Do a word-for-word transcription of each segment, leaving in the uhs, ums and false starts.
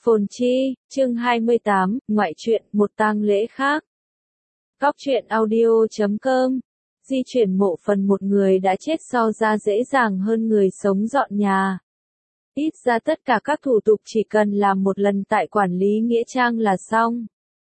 Phồn Chi, chương hai mươi tám, ngoại truyện, một tang lễ khác. Góc truyện audio chấm com. Di chuyển mộ phần một người đã chết so ra dễ dàng hơn người sống dọn nhà. Ít ra tất cả các thủ tục chỉ cần làm một lần tại quản lý nghĩa trang là xong.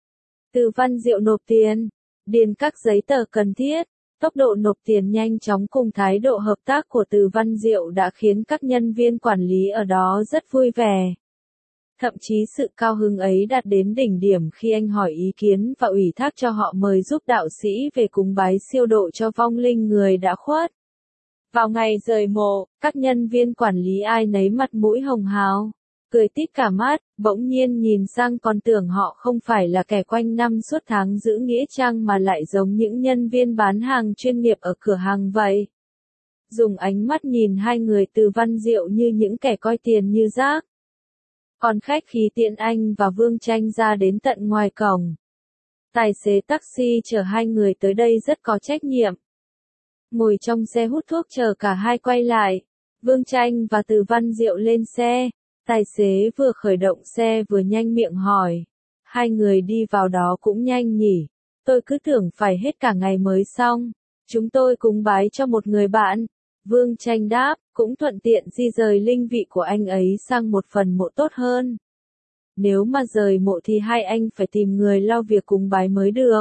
Từ Văn Diệu nộp tiền, điền các giấy tờ cần thiết. Tốc độ nộp tiền nhanh chóng cùng thái độ hợp tác của Từ Văn Diệu đã khiến các nhân viên quản lý ở đó rất vui vẻ. Thậm chí sự cao hứng ấy đạt đến đỉnh điểm khi anh hỏi ý kiến và ủy thác cho họ mời giúp đạo sĩ về cúng bái siêu độ cho vong linh người đã khuất. Vào ngày rời mộ, các nhân viên quản lý ai nấy mặt mũi hồng hào, cười tít cả mắt, bỗng nhiên nhìn sang còn tưởng họ không phải là kẻ quanh năm suốt tháng giữ nghĩa trang mà lại giống những nhân viên bán hàng chuyên nghiệp ở cửa hàng vậy. Dùng ánh mắt nhìn hai người Từ Văn Diệu như những kẻ coi tiền như rác. Còn khách khí tiện anh và Vương Tranh ra đến tận ngoài cổng. Tài xế taxi chở hai người tới đây rất có trách nhiệm. Ngồi trong xe hút thuốc chờ cả hai quay lại. Vương Tranh và Từ Văn Diệu lên xe. Tài xế vừa khởi động xe vừa nhanh miệng hỏi. Hai người đi vào đó cũng nhanh nhỉ. Tôi cứ tưởng phải hết cả ngày mới xong. Chúng tôi cúng bái cho một người bạn. Vương Tranh đáp, cũng thuận tiện di rời linh vị của anh ấy sang một phần mộ tốt hơn. Nếu mà rời mộ thì hai anh phải tìm người lo việc cúng bái mới được.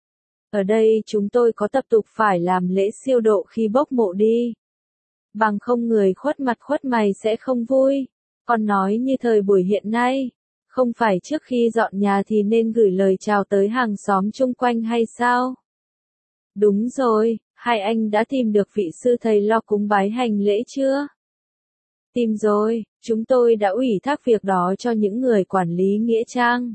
Ở đây chúng tôi có tập tục phải làm lễ siêu độ khi bốc mộ đi. Bằng không người khuất mặt khuất mày sẽ không vui. Còn nói như thời buổi hiện nay, không phải trước khi dọn nhà thì nên gửi lời chào tới hàng xóm chung quanh hay sao? Đúng rồi. Hai anh đã tìm được vị sư thầy lo cúng bái hành lễ chưa? Tìm rồi, chúng tôi đã ủy thác việc đó cho những người quản lý nghĩa trang.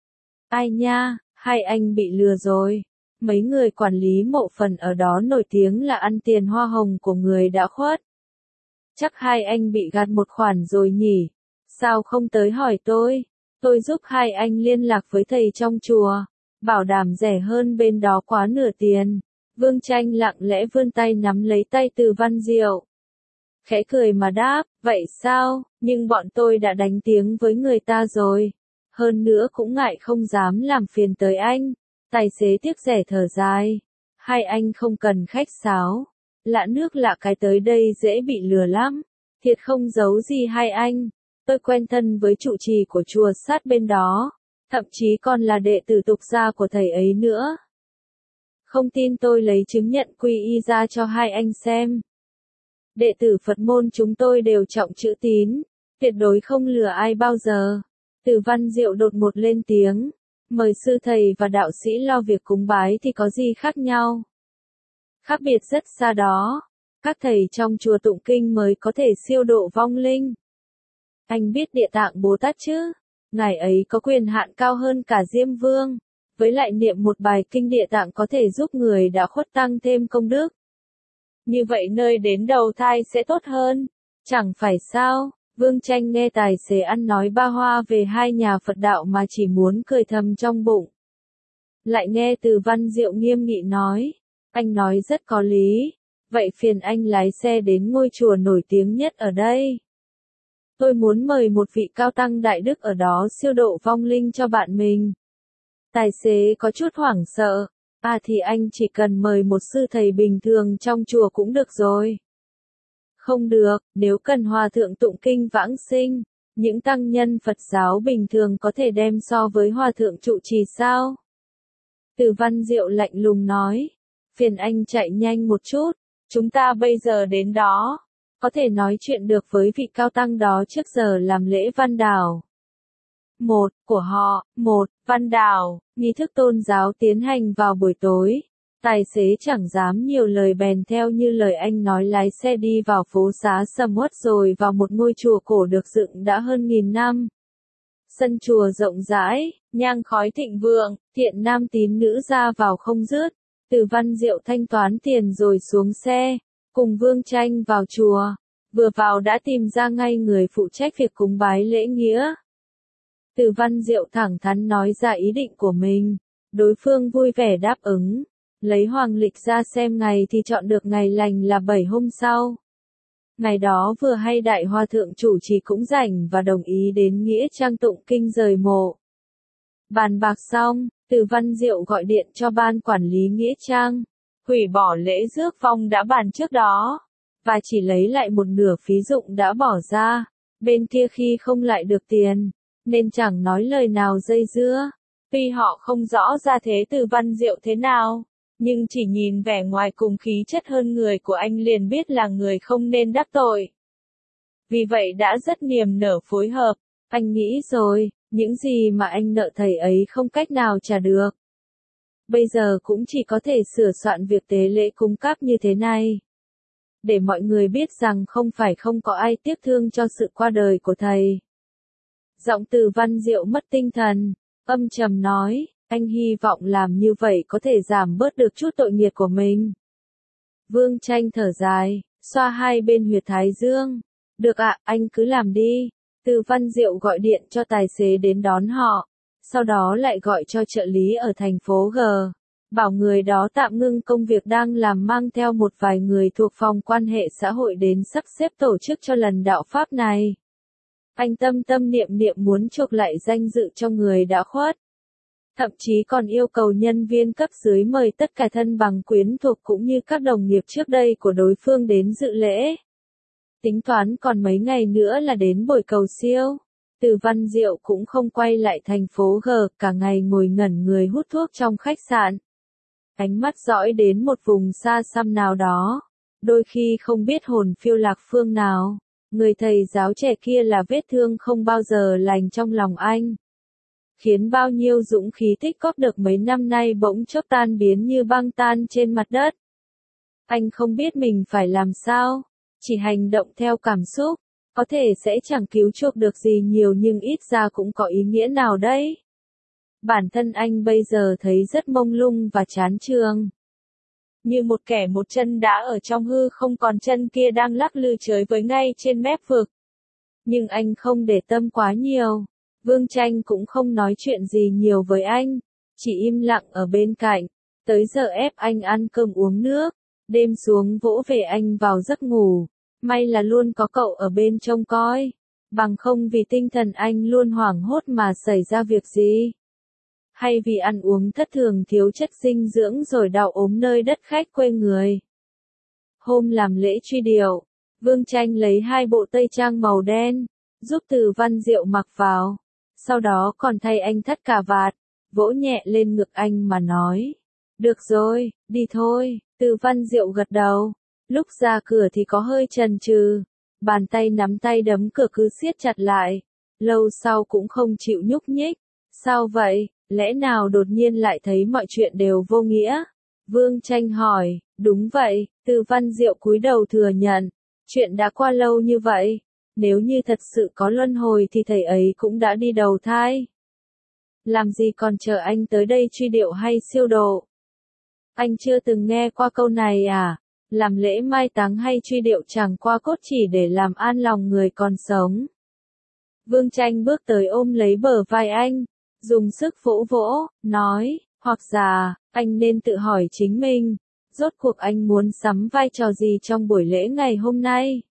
Ai nha, hai anh bị lừa rồi. Mấy người quản lý mộ phần ở đó nổi tiếng là ăn tiền hoa hồng của người đã khuất. Chắc hai anh bị gạt một khoản rồi nhỉ? Sao không tới hỏi tôi? Tôi giúp hai anh liên lạc với thầy trong chùa. Bảo đảm rẻ hơn bên đó quá nửa tiền. Vương Tranh lặng lẽ vươn tay nắm lấy tay Từ Văn Diệu. Khẽ cười mà đáp, vậy sao, nhưng bọn tôi đã đánh tiếng với người ta rồi. Hơn nữa cũng ngại không dám làm phiền tới anh. Tài xế tiếc rẻ thở dài. Hai anh không cần khách sáo. Lạ nước lạ cái tới đây dễ bị lừa lắm. Thiệt không giấu gì hai anh. Tôi quen thân với trụ trì của chùa sát bên đó. Thậm chí còn là đệ tử tục gia của thầy ấy nữa. Không tin tôi lấy chứng nhận quy y ra cho hai anh xem. Đệ tử Phật môn chúng tôi đều trọng chữ tín, tuyệt đối không lừa ai bao giờ. Từ Văn Diệu đột ngột lên tiếng, mời sư thầy và đạo sĩ lo việc cúng bái thì có gì khác nhau? Khác biệt rất xa đó. Các thầy trong chùa tụng kinh mới có thể siêu độ vong linh. Anh biết Địa Tạng Bồ Tát chứ? Ngài ấy có quyền hạn cao hơn cả Diêm Vương. Với lại niệm một bài kinh Địa Tạng có thể giúp người đã khuất tăng thêm công đức. Như vậy nơi đến đầu thai sẽ tốt hơn. Chẳng phải sao? Vương Tranh nghe tài xế ăn nói ba hoa về hai nhà Phật đạo mà chỉ muốn cười thầm trong bụng. Lại nghe Từ Văn Diệu nghiêm nghị nói. Anh nói rất có lý. Vậy phiền anh lái xe đến ngôi chùa nổi tiếng nhất ở đây. Tôi muốn mời một vị cao tăng đại đức ở đó siêu độ vong linh cho bạn mình. Tài xế có chút hoảng sợ. À thì anh chỉ cần mời một sư thầy bình thường trong chùa cũng được rồi. Không được, nếu cần hòa thượng tụng kinh vãng sinh, những tăng nhân Phật giáo bình thường có thể đem so với hòa thượng trụ trì sao? Từ Văn Diệu lạnh lùng nói. Phiền anh chạy nhanh một chút, chúng ta bây giờ đến đó. Có thể nói chuyện được với vị cao tăng đó trước giờ làm lễ văn đảo. Một, của họ, một, văn đảo, nghi thức tôn giáo tiến hành vào buổi tối. Tài xế chẳng dám nhiều lời bèn theo như lời anh nói lái xe đi vào phố xá sầm uất rồi vào một ngôi chùa cổ được dựng đã hơn nghìn năm. Sân chùa rộng rãi, nhang khói thịnh vượng, thiện nam tín nữ ra vào không dứt. Từ Văn Diệu thanh toán tiền rồi xuống xe, cùng Vương Tranh vào chùa. Vừa vào đã tìm ra ngay người phụ trách việc cúng bái lễ nghĩa. Từ Văn Diệu thẳng thắn nói ra ý định của mình. Đối phương vui vẻ đáp ứng. Lấy hoàng lịch ra xem ngày thì chọn được ngày lành là bảy hôm sau. Ngày đó vừa hay đại hòa thượng chủ trì cũng rảnh và đồng ý đến nghĩa trang tụng kinh rời mộ. Bàn bạc xong, Từ Văn Diệu gọi điện cho ban quản lý nghĩa trang, hủy bỏ lễ rước vong đã bàn trước đó, và chỉ lấy lại một nửa phí dụng đã bỏ ra. Bên kia khi không lại được tiền, nên chẳng nói lời nào dây dưa. Tuy họ không rõ ra thế Từ Văn Diệu thế nào, nhưng chỉ nhìn vẻ ngoài cùng khí chất hơn người của anh liền biết là người không nên đắc tội. Vì vậy đã rất niềm nở phối hợp. Anh nghĩ rồi, những gì mà anh nợ thầy ấy không cách nào trả được. Bây giờ cũng chỉ có thể sửa soạn việc tế lễ cúng cáp như thế này, để mọi người biết rằng không phải không có ai tiếc thương cho sự qua đời của thầy. Giọng Từ Văn Diệu mất tinh thần, âm trầm nói, anh hy vọng làm như vậy có thể giảm bớt được chút tội nghiệp của mình. Vương Tranh thở dài, xoa hai bên huyệt thái dương. Được ạ, anh cứ làm đi. Từ Văn Diệu gọi điện cho tài xế đến đón họ, sau đó lại gọi cho trợ lý ở thành phố G, bảo người đó tạm ngưng công việc đang làm mang theo một vài người thuộc phòng quan hệ xã hội đến sắp xếp tổ chức cho lần đạo Pháp này. Anh tâm tâm niệm niệm muốn chuộc lại danh dự cho người đã khuất. Thậm chí còn yêu cầu nhân viên cấp dưới mời tất cả thân bằng quyến thuộc cũng như các đồng nghiệp trước đây của đối phương đến dự lễ. Tính toán còn mấy ngày nữa là đến buổi cầu siêu. Từ Văn Diệu cũng không quay lại thành phố G, cả ngày ngồi ngẩn người hút thuốc trong khách sạn. Ánh mắt dõi đến một vùng xa xăm nào đó, đôi khi không biết hồn phiêu lạc phương nào. Người thầy giáo trẻ kia là vết thương không bao giờ lành trong lòng anh, khiến bao nhiêu dũng khí tích góp được mấy năm nay bỗng chốc tan biến như băng tan trên mặt đất. Anh không biết mình phải làm sao, chỉ hành động theo cảm xúc, có thể sẽ chẳng cứu chuộc được gì nhiều nhưng ít ra cũng có ý nghĩa nào đấy. Bản thân anh bây giờ thấy rất mông lung và chán chường. Như một kẻ một chân đã ở trong hư không còn chân kia đang lắc lư chới với ngay trên mép vực. Nhưng anh không để tâm quá nhiều. Vương Tranh cũng không nói chuyện gì nhiều với anh, chỉ im lặng ở bên cạnh, tới giờ ép anh ăn cơm uống nước, đêm xuống vỗ về anh vào giấc ngủ. May là luôn có cậu ở bên trông coi, bằng không vì tinh thần anh luôn hoảng hốt mà xảy ra việc gì. Hay vì ăn uống thất thường thiếu chất dinh dưỡng rồi đau ốm nơi đất khách quê người. Hôm làm lễ truy điệu, Vương Tranh lấy hai bộ tây trang màu đen, giúp Từ Văn Diệu mặc vào, sau đó còn thay anh thắt cà vạt, vỗ nhẹ lên ngực anh mà nói. Được rồi, đi thôi. Từ Văn Diệu gật đầu. Lúc ra cửa thì có hơi chần chừ, bàn tay nắm tay đấm cửa cứ siết chặt lại, lâu sau cũng không chịu nhúc nhích. Sao vậy, lẽ nào đột nhiên lại thấy mọi chuyện đều vô nghĩa? Vương Tranh hỏi. Đúng vậy, Từ Văn Diệu cúi đầu thừa nhận, chuyện đã qua lâu như vậy, nếu như thật sự có luân hồi thì thầy ấy cũng đã đi đầu thai. Làm gì còn chờ anh tới đây truy điệu hay siêu độ? Anh chưa từng nghe qua câu này à? Làm lễ mai táng hay truy điệu chẳng qua cốt chỉ để làm an lòng người còn sống. Vương Tranh bước tới ôm lấy bờ vai anh, dùng sức vỗ vỗ, nói, hoặc già, anh nên tự hỏi chính mình, rốt cuộc anh muốn sắm vai trò gì trong buổi lễ ngày hôm nay?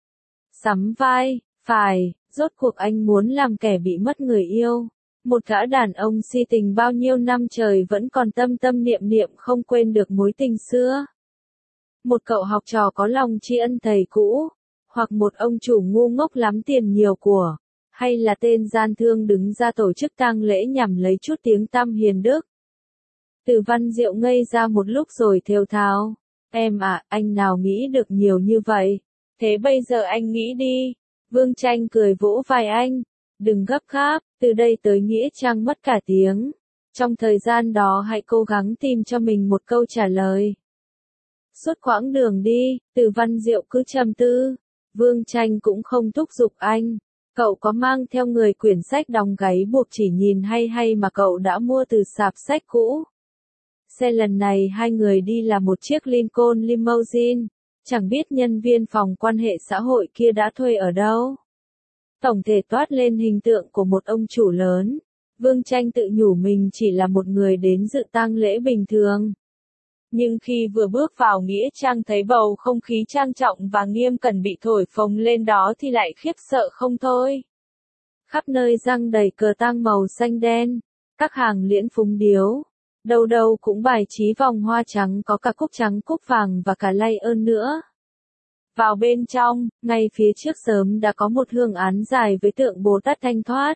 Sắm vai, phải, rốt cuộc anh muốn làm kẻ bị mất người yêu. Một gã đàn ông si tình bao nhiêu năm trời vẫn còn tâm tâm niệm niệm không quên được mối tình xưa. Một cậu học trò có lòng tri ân thầy cũ, hoặc một ông chủ ngu ngốc lắm tiền nhiều của, hay là tên gian thương đứng ra tổ chức tang lễ nhằm lấy chút tiếng tăm hiền đức. Từ Văn Diệu ngây ra một lúc rồi thều thào. Em à, anh nào nghĩ được nhiều như vậy? Thế bây giờ anh nghĩ đi. Vương Tranh cười vỗ vai anh. Đừng gấp gáp, từ đây tới nghĩa trang mất cả tiếng. Trong thời gian đó hãy cố gắng tìm cho mình một câu trả lời. Suốt quãng đường đi, Từ Văn Diệu cứ trầm tư. Vương Tranh cũng không thúc giục anh. Cậu có mang theo người quyển sách đóng gáy buộc chỉ nhìn hay hay mà cậu đã mua từ sạp sách cũ. Xe lần này hai người đi là một chiếc Lincoln Limousine, chẳng biết nhân viên phòng quan hệ xã hội kia đã thuê ở đâu. Tổng thể toát lên hình tượng của một ông chủ lớn. Vương Tranh tự nhủ mình chỉ là một người đến dự tang lễ bình thường. Nhưng khi vừa bước vào nghĩa trang thấy bầu không khí trang trọng và nghiêm cẩn bị thổi phồng lên đó thì lại khiếp sợ không thôi. Khắp nơi giăng đầy cờ tang màu xanh đen, các hàng liễn phúng điếu, đâu đâu cũng bài trí vòng hoa trắng có cả cúc trắng cúc vàng và cả lay ơn nữa. Vào bên trong, ngay phía trước sớm đã có một hương án dài với tượng Bồ Tát thanh thoát.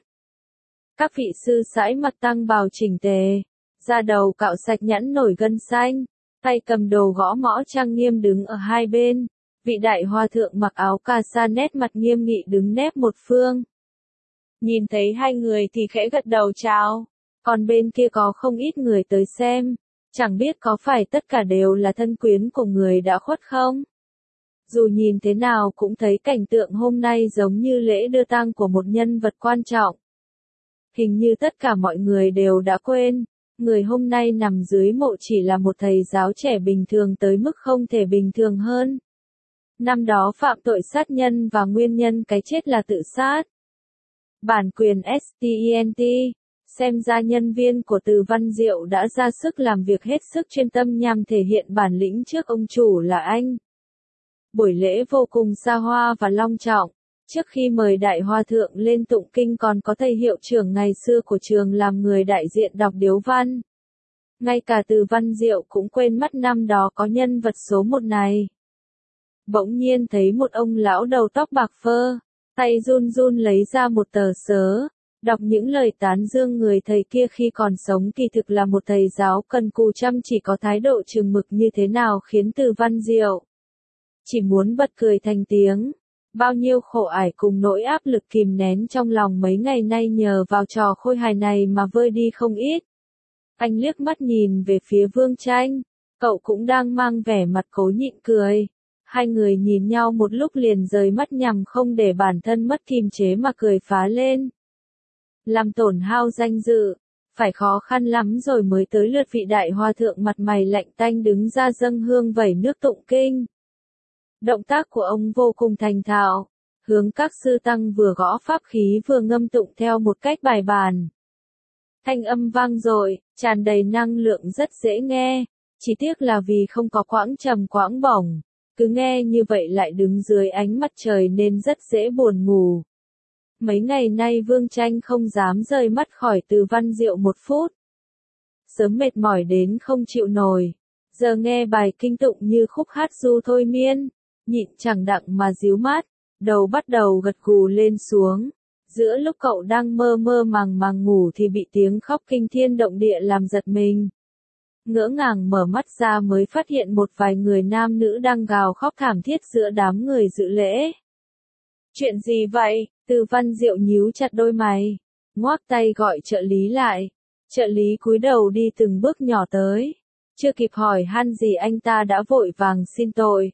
Các vị sư sãi mặt tăng bào chỉnh tề, da đầu cạo sạch nhẵn nổi gân xanh, tay cầm đồ gõ mõ trang nghiêm đứng ở hai bên. Vị đại hòa thượng mặc áo cà sa nét mặt nghiêm nghị đứng nép một phương. Nhìn thấy hai người thì khẽ gật đầu chào, còn bên kia có không ít người tới xem, chẳng biết có phải tất cả đều là thân quyến của người đã khuất không? Dù nhìn thế nào cũng thấy cảnh tượng hôm nay giống như lễ đưa tang của một nhân vật quan trọng. Hình như tất cả mọi người đều đã quên, người hôm nay nằm dưới mộ chỉ là một thầy giáo trẻ bình thường tới mức không thể bình thường hơn. Năm đó phạm tội sát nhân và nguyên nhân cái chết là tự sát. Bản quyền stent, xem ra nhân viên của Từ Văn Diệu đã ra sức làm việc hết sức chuyên tâm nhằm thể hiện bản lĩnh trước ông chủ là anh. Buổi lễ vô cùng xa hoa và long trọng. Trước khi mời đại hòa thượng lên tụng kinh còn có thầy hiệu trưởng ngày xưa của trường làm người đại diện đọc điếu văn. Ngay cả Từ Văn Diệu cũng quên mất năm đó có nhân vật số một này. Bỗng nhiên thấy một ông lão đầu tóc bạc phơ, tay run run lấy ra một tờ sớ, đọc những lời tán dương người thầy kia khi còn sống kỳ thực là một thầy giáo cần cù chăm chỉ có thái độ chừng mực như thế nào khiến Từ Văn Diệu chỉ muốn bật cười thành tiếng. Bao nhiêu khổ ải cùng nỗi áp lực kìm nén trong lòng mấy ngày nay nhờ vào trò khôi hài này mà vơi đi không ít. Anh liếc mắt nhìn về phía Vương Tranh, cậu cũng đang mang vẻ mặt cố nhịn cười. Hai người nhìn nhau một lúc liền rời mắt nhằm không để bản thân mất kiềm chế mà cười phá lên. Làm tổn hao danh dự, phải khó khăn lắm rồi mới tới lượt vị đại hòa thượng mặt mày lạnh tanh đứng ra dâng hương vẩy nước tụng kinh. Động tác của ông vô cùng thành thạo, hướng các sư tăng vừa gõ pháp khí vừa ngâm tụng theo một cách bài bản. Thanh âm vang dội, tràn đầy năng lượng rất dễ nghe, chỉ tiếc là vì không có quãng trầm quãng bổng, cứ nghe như vậy lại đứng dưới ánh mặt trời nên rất dễ buồn ngủ. Mấy ngày nay Vương Tranh không dám rời mắt khỏi Từ Văn Diệu một phút. Sớm mệt mỏi đến không chịu nổi, giờ nghe bài kinh tụng như khúc hát du thôi miên. Nhịn chẳng đặng mà díu mát, đầu bắt đầu gật gù lên xuống. Giữa lúc cậu đang mơ mơ màng màng ngủ thì bị tiếng khóc kinh thiên động địa làm giật mình. Ngỡ ngàng mở mắt ra mới phát hiện một vài người nam nữ đang gào khóc thảm thiết giữa đám người dự lễ. Chuyện gì vậy? Từ Văn Diệu nhíu chặt đôi mày, ngoác tay gọi trợ lý lại. Trợ lý cúi đầu đi từng bước nhỏ tới. Chưa kịp hỏi han gì anh ta đã vội vàng xin tội.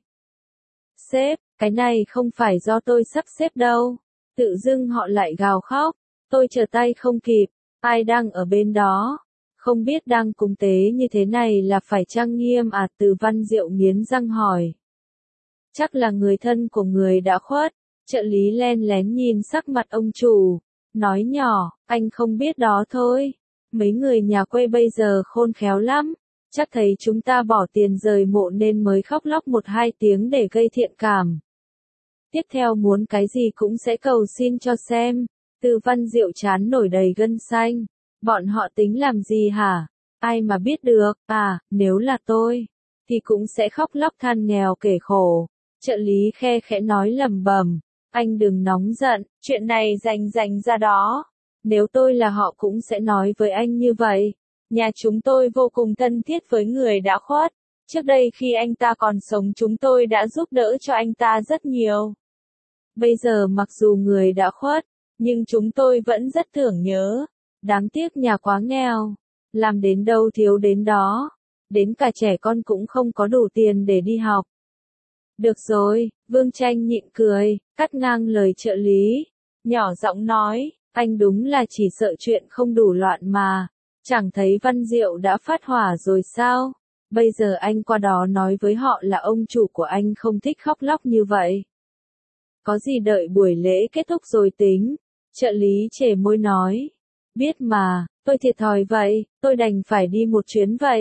Sếp, cái này không phải do tôi sắp xếp đâu. Tự dưng họ lại gào khóc. Tôi trở tay không kịp. Ai đang ở bên đó? Không biết đang cúng tế như thế này là phải trang nghiêm à? Từ Văn Diệu nghiến răng hỏi. Chắc là người thân của người đã khuất. Trợ lý len lén nhìn sắc mặt ông chủ. Nói nhỏ, anh không biết đó thôi. Mấy người nhà quê bây giờ khôn khéo lắm. Chắc thấy chúng ta bỏ tiền rời mộ nên mới khóc lóc một hai tiếng để gây thiện cảm. Tiếp theo muốn cái gì cũng sẽ cầu xin cho xem. Từ Văn Diệu chán nổi đầy gân xanh. Bọn họ tính làm gì hả? Ai mà biết được, à, nếu là tôi, thì cũng sẽ khóc lóc than nghèo kể khổ. Trợ lý khe khẽ nói lầm bầm. Anh đừng nóng giận, chuyện này dành dành ra đó. Nếu tôi là họ cũng sẽ nói với anh như vậy. Nhà chúng tôi vô cùng thân thiết với người đã khuất. Trước đây khi anh ta còn sống chúng tôi đã giúp đỡ cho anh ta rất nhiều. Bây giờ mặc dù người đã khuất, nhưng chúng tôi vẫn rất tưởng nhớ. Đáng tiếc nhà quá nghèo. Làm đến đâu thiếu đến đó. Đến cả trẻ con cũng không có đủ tiền để đi học. Được rồi, Vương Tranh nhịn cười, cắt ngang lời trợ lý. Nhỏ giọng nói, anh đúng là chỉ sợ chuyện không đủ loạn mà. Chẳng thấy Văn Diệu đã phát hỏa rồi sao? Bây giờ anh qua đó nói với họ là ông chủ của anh không thích khóc lóc như vậy. Có gì đợi buổi lễ kết thúc rồi tính. Trợ lý chề môi nói. Biết mà, tôi thiệt thòi vậy, tôi đành phải đi một chuyến vậy.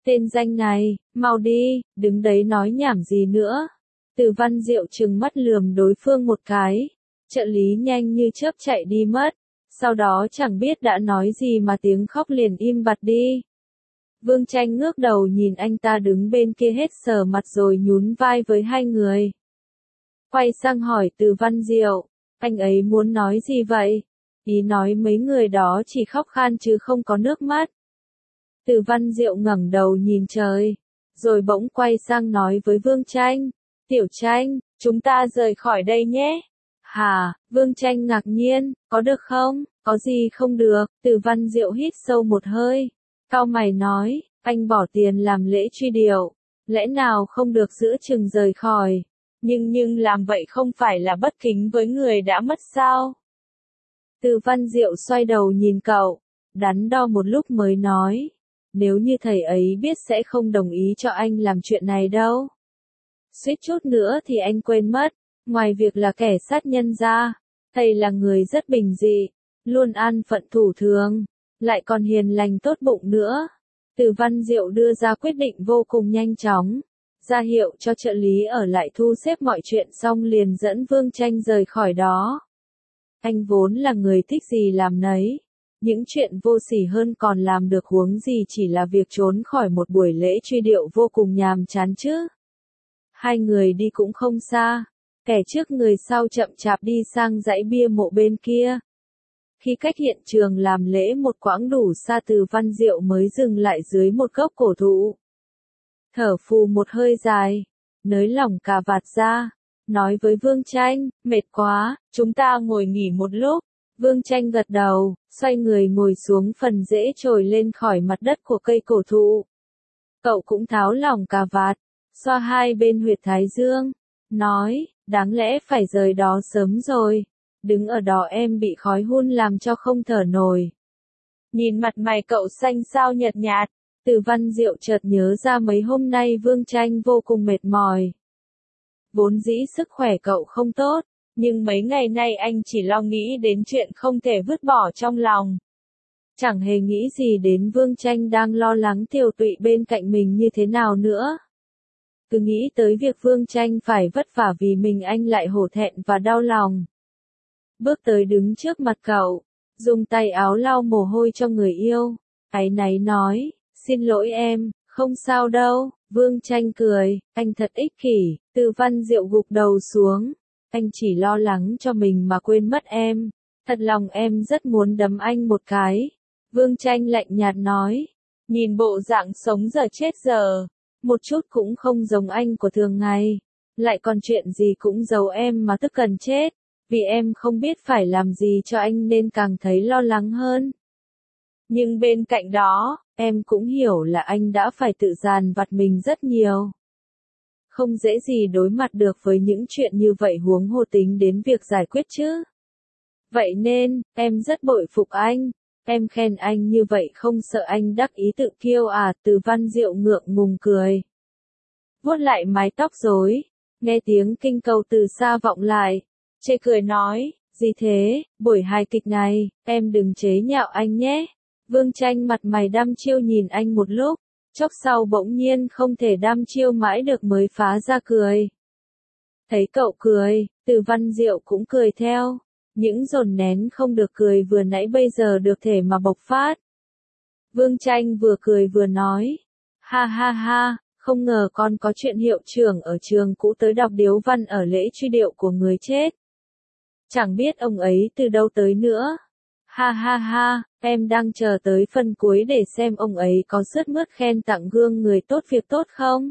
Tên danh này, mau đi, đứng đấy nói nhảm gì nữa. Từ Văn Diệu trừng mắt lườm đối phương một cái. Trợ lý nhanh như chớp chạy đi mất. Sau đó chẳng biết đã nói gì mà tiếng khóc liền im bặt đi. Vương Tranh ngước đầu nhìn anh ta đứng bên kia hết sờ mặt rồi nhún vai với hai người. Quay sang hỏi Từ Văn Diệu, anh ấy muốn nói gì vậy? Ý nói mấy người đó chỉ khóc khan chứ không có nước mắt. Từ Văn Diệu ngẩng đầu nhìn trời, rồi bỗng quay sang nói với Vương Tranh, Tiểu Tranh, chúng ta rời khỏi đây nhé. Hả? Vương Tranh ngạc nhiên, có được không? Có gì không được? Từ Văn Diệu hít sâu một hơi, cau mày nói, anh bỏ tiền làm lễ truy điệu, lẽ nào không được giữa chừng rời khỏi? Nhưng nhưng làm vậy không phải là bất kính với người đã mất sao? Từ Văn Diệu xoay đầu nhìn cậu, đắn đo một lúc mới nói, nếu như thầy ấy biết sẽ không đồng ý cho anh làm chuyện này đâu. Suýt chút nữa thì anh quên mất, ngoài việc là kẻ sát nhân ra, thầy là người rất bình dị, luôn an phận thủ thường, lại còn hiền lành tốt bụng nữa. Từ Văn Diệu đưa ra quyết định vô cùng nhanh chóng, ra hiệu cho trợ lý ở lại thu xếp mọi chuyện xong liền dẫn Vương Tranh rời khỏi đó. Anh vốn là người thích gì làm nấy, những chuyện vô sỉ hơn còn làm được huống gì chỉ là việc trốn khỏi một buổi lễ truy điệu vô cùng nhàm chán chứ. Hai người đi cũng không xa, kẻ trước người sau chậm chạp đi sang dãy bia mộ bên kia. Khi cách hiện trường làm lễ một quãng đủ xa Từ Văn Diệu mới dừng lại dưới một gốc cổ thụ. Thở phù một hơi dài, nới lỏng cà vạt ra, nói với Vương Tranh, mệt quá, chúng ta ngồi nghỉ một lúc. Vương Tranh gật đầu, xoay người ngồi xuống phần rễ trồi lên khỏi mặt đất của cây cổ thụ. Cậu cũng tháo lỏng cà vạt, xoa hai bên huyệt thái dương, nói, đáng lẽ phải rời đó sớm rồi, đứng ở đó em bị khói hun làm cho không thở nổi. Nhìn mặt mày cậu xanh xao nhợt nhạt, Từ Văn Diệu chợt nhớ ra mấy hôm nay Vương Tranh vô cùng mệt mỏi. Vốn dĩ sức khỏe cậu không tốt, nhưng mấy ngày nay anh chỉ lo nghĩ đến chuyện không thể vứt bỏ trong lòng. Chẳng hề nghĩ gì đến Vương Tranh đang lo lắng tiều tụy bên cạnh mình như thế nào nữa. Cứ nghĩ tới việc Vương Tranh phải vất vả vì mình anh lại hổ thẹn và đau lòng. Bước tới đứng trước mặt cậu, dùng tay áo lau mồ hôi cho người yêu, áy náy nói, xin lỗi em, không sao đâu. Vương Tranh cười, anh thật ích kỷ. Từ Văn Diệu gục đầu xuống, anh chỉ lo lắng cho mình mà quên mất em, thật lòng em rất muốn đấm anh một cái. Vương Tranh lạnh nhạt nói, nhìn bộ dạng sống giờ chết giờ, một chút cũng không giống anh của thường ngày, lại còn chuyện gì cũng giấu em mà tức cần chết, vì em không biết phải làm gì cho anh nên càng thấy lo lắng hơn. Nhưng bên cạnh đó, em cũng hiểu là anh đã phải tự dằn vặt mình rất nhiều. Không dễ gì đối mặt được với những chuyện như vậy huống hồ tính đến việc giải quyết chứ. Vậy nên, em rất bội phục anh. Em khen anh như vậy không sợ anh đắc ý tự kiêu à? Từ Văn Diệu ngượng ngùng cười. Vuốt lại mái tóc rối, nghe tiếng kinh câu từ xa vọng lại. Chê cười nói, gì thế, buổi hài kịch này, em đừng chế nhạo anh nhé. Vương Tranh mặt mày đăm chiêu nhìn anh một lúc, chốc sau bỗng nhiên không thể đăm chiêu mãi được mới phá ra cười. Thấy cậu cười, Từ Văn Diệu cũng cười theo. Những dồn nén không được cười vừa nãy bây giờ được thể mà bộc phát. Vương Tranh vừa cười vừa nói, ha ha ha, không ngờ con có chuyện hiệu trưởng ở trường cũ tới đọc điếu văn ở lễ truy điệu của người chết. Chẳng biết ông ấy từ đâu tới nữa. Ha ha ha, em đang chờ tới phần cuối để xem ông ấy có sướt mướt khen tặng gương người tốt việc tốt không?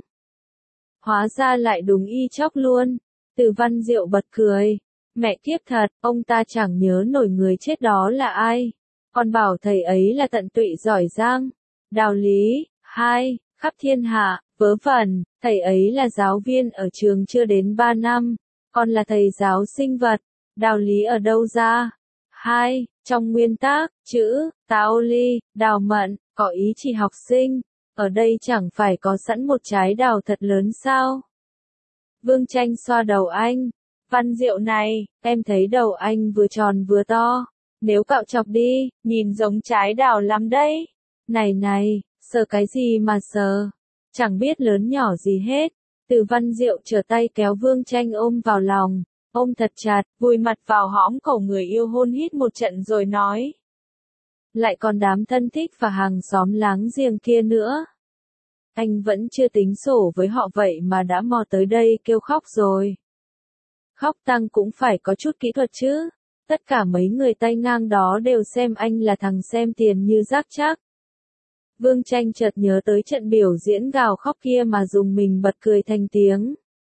Hóa ra lại đúng y chóc luôn. Từ Văn Diệu bật cười. Mẹ kiếp thật, ông ta chẳng nhớ nổi người chết đó là ai. Còn bảo thầy ấy là tận tụy giỏi giang. Đạo lý, hai, khắp thiên hạ, vớ vẩn, thầy ấy là giáo viên ở trường chưa đến ba năm. Còn là thầy giáo sinh vật, đạo lý ở đâu ra? Hai, trong nguyên tắc, chữ, tao ly, đào mận, có ý chỉ học sinh. Ở đây chẳng phải có sẵn một trái đào thật lớn sao? Vương Tranh xoa đầu anh. Văn Diệu này, em thấy đầu anh vừa tròn vừa to. Nếu cạo chọc đi, nhìn giống trái đào lắm đấy. Này này, Sờ cái gì mà sờ? Chẳng biết lớn nhỏ gì hết. Từ Văn Diệu trở tay kéo Vương Tranh ôm vào lòng, ôm thật chặt, vùi mặt vào hõm cổ người yêu hôn hít một trận rồi nói. Lại còn đám thân thích và hàng xóm láng giềng kia nữa. Anh vẫn chưa tính sổ với họ vậy mà đã mò tới đây kêu khóc rồi. Khóc tăng cũng phải có chút kỹ thuật chứ. Tất cả mấy người tay ngang đó đều xem anh là thằng xem tiền như rác chắc. Vương Tranh chợt nhớ tới trận biểu diễn gào khóc kia mà dùng mình bật cười thành tiếng.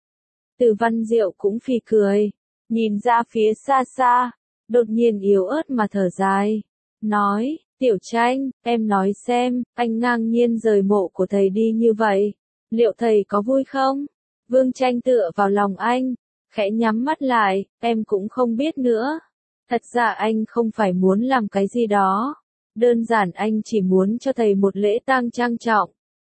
Từ Văn Diệu cũng phì cười, nhìn ra phía xa xa, đột nhiên yếu ớt mà thở dài, nói, Tiểu Tranh, em nói xem, anh ngang nhiên rời mộ của thầy đi như vậy, liệu thầy có vui không? Vương Tranh tựa vào lòng anh, khẽ nhắm mắt lại, em cũng không biết nữa. Thật ra anh không phải muốn làm cái gì đó. Đơn giản anh chỉ muốn cho thầy một lễ tang trang trọng.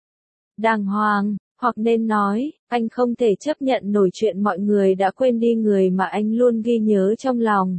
Đàng hoàng, hoặc nên nói, anh không thể chấp nhận nổi chuyện mọi người đã quên đi người mà anh luôn ghi nhớ trong lòng.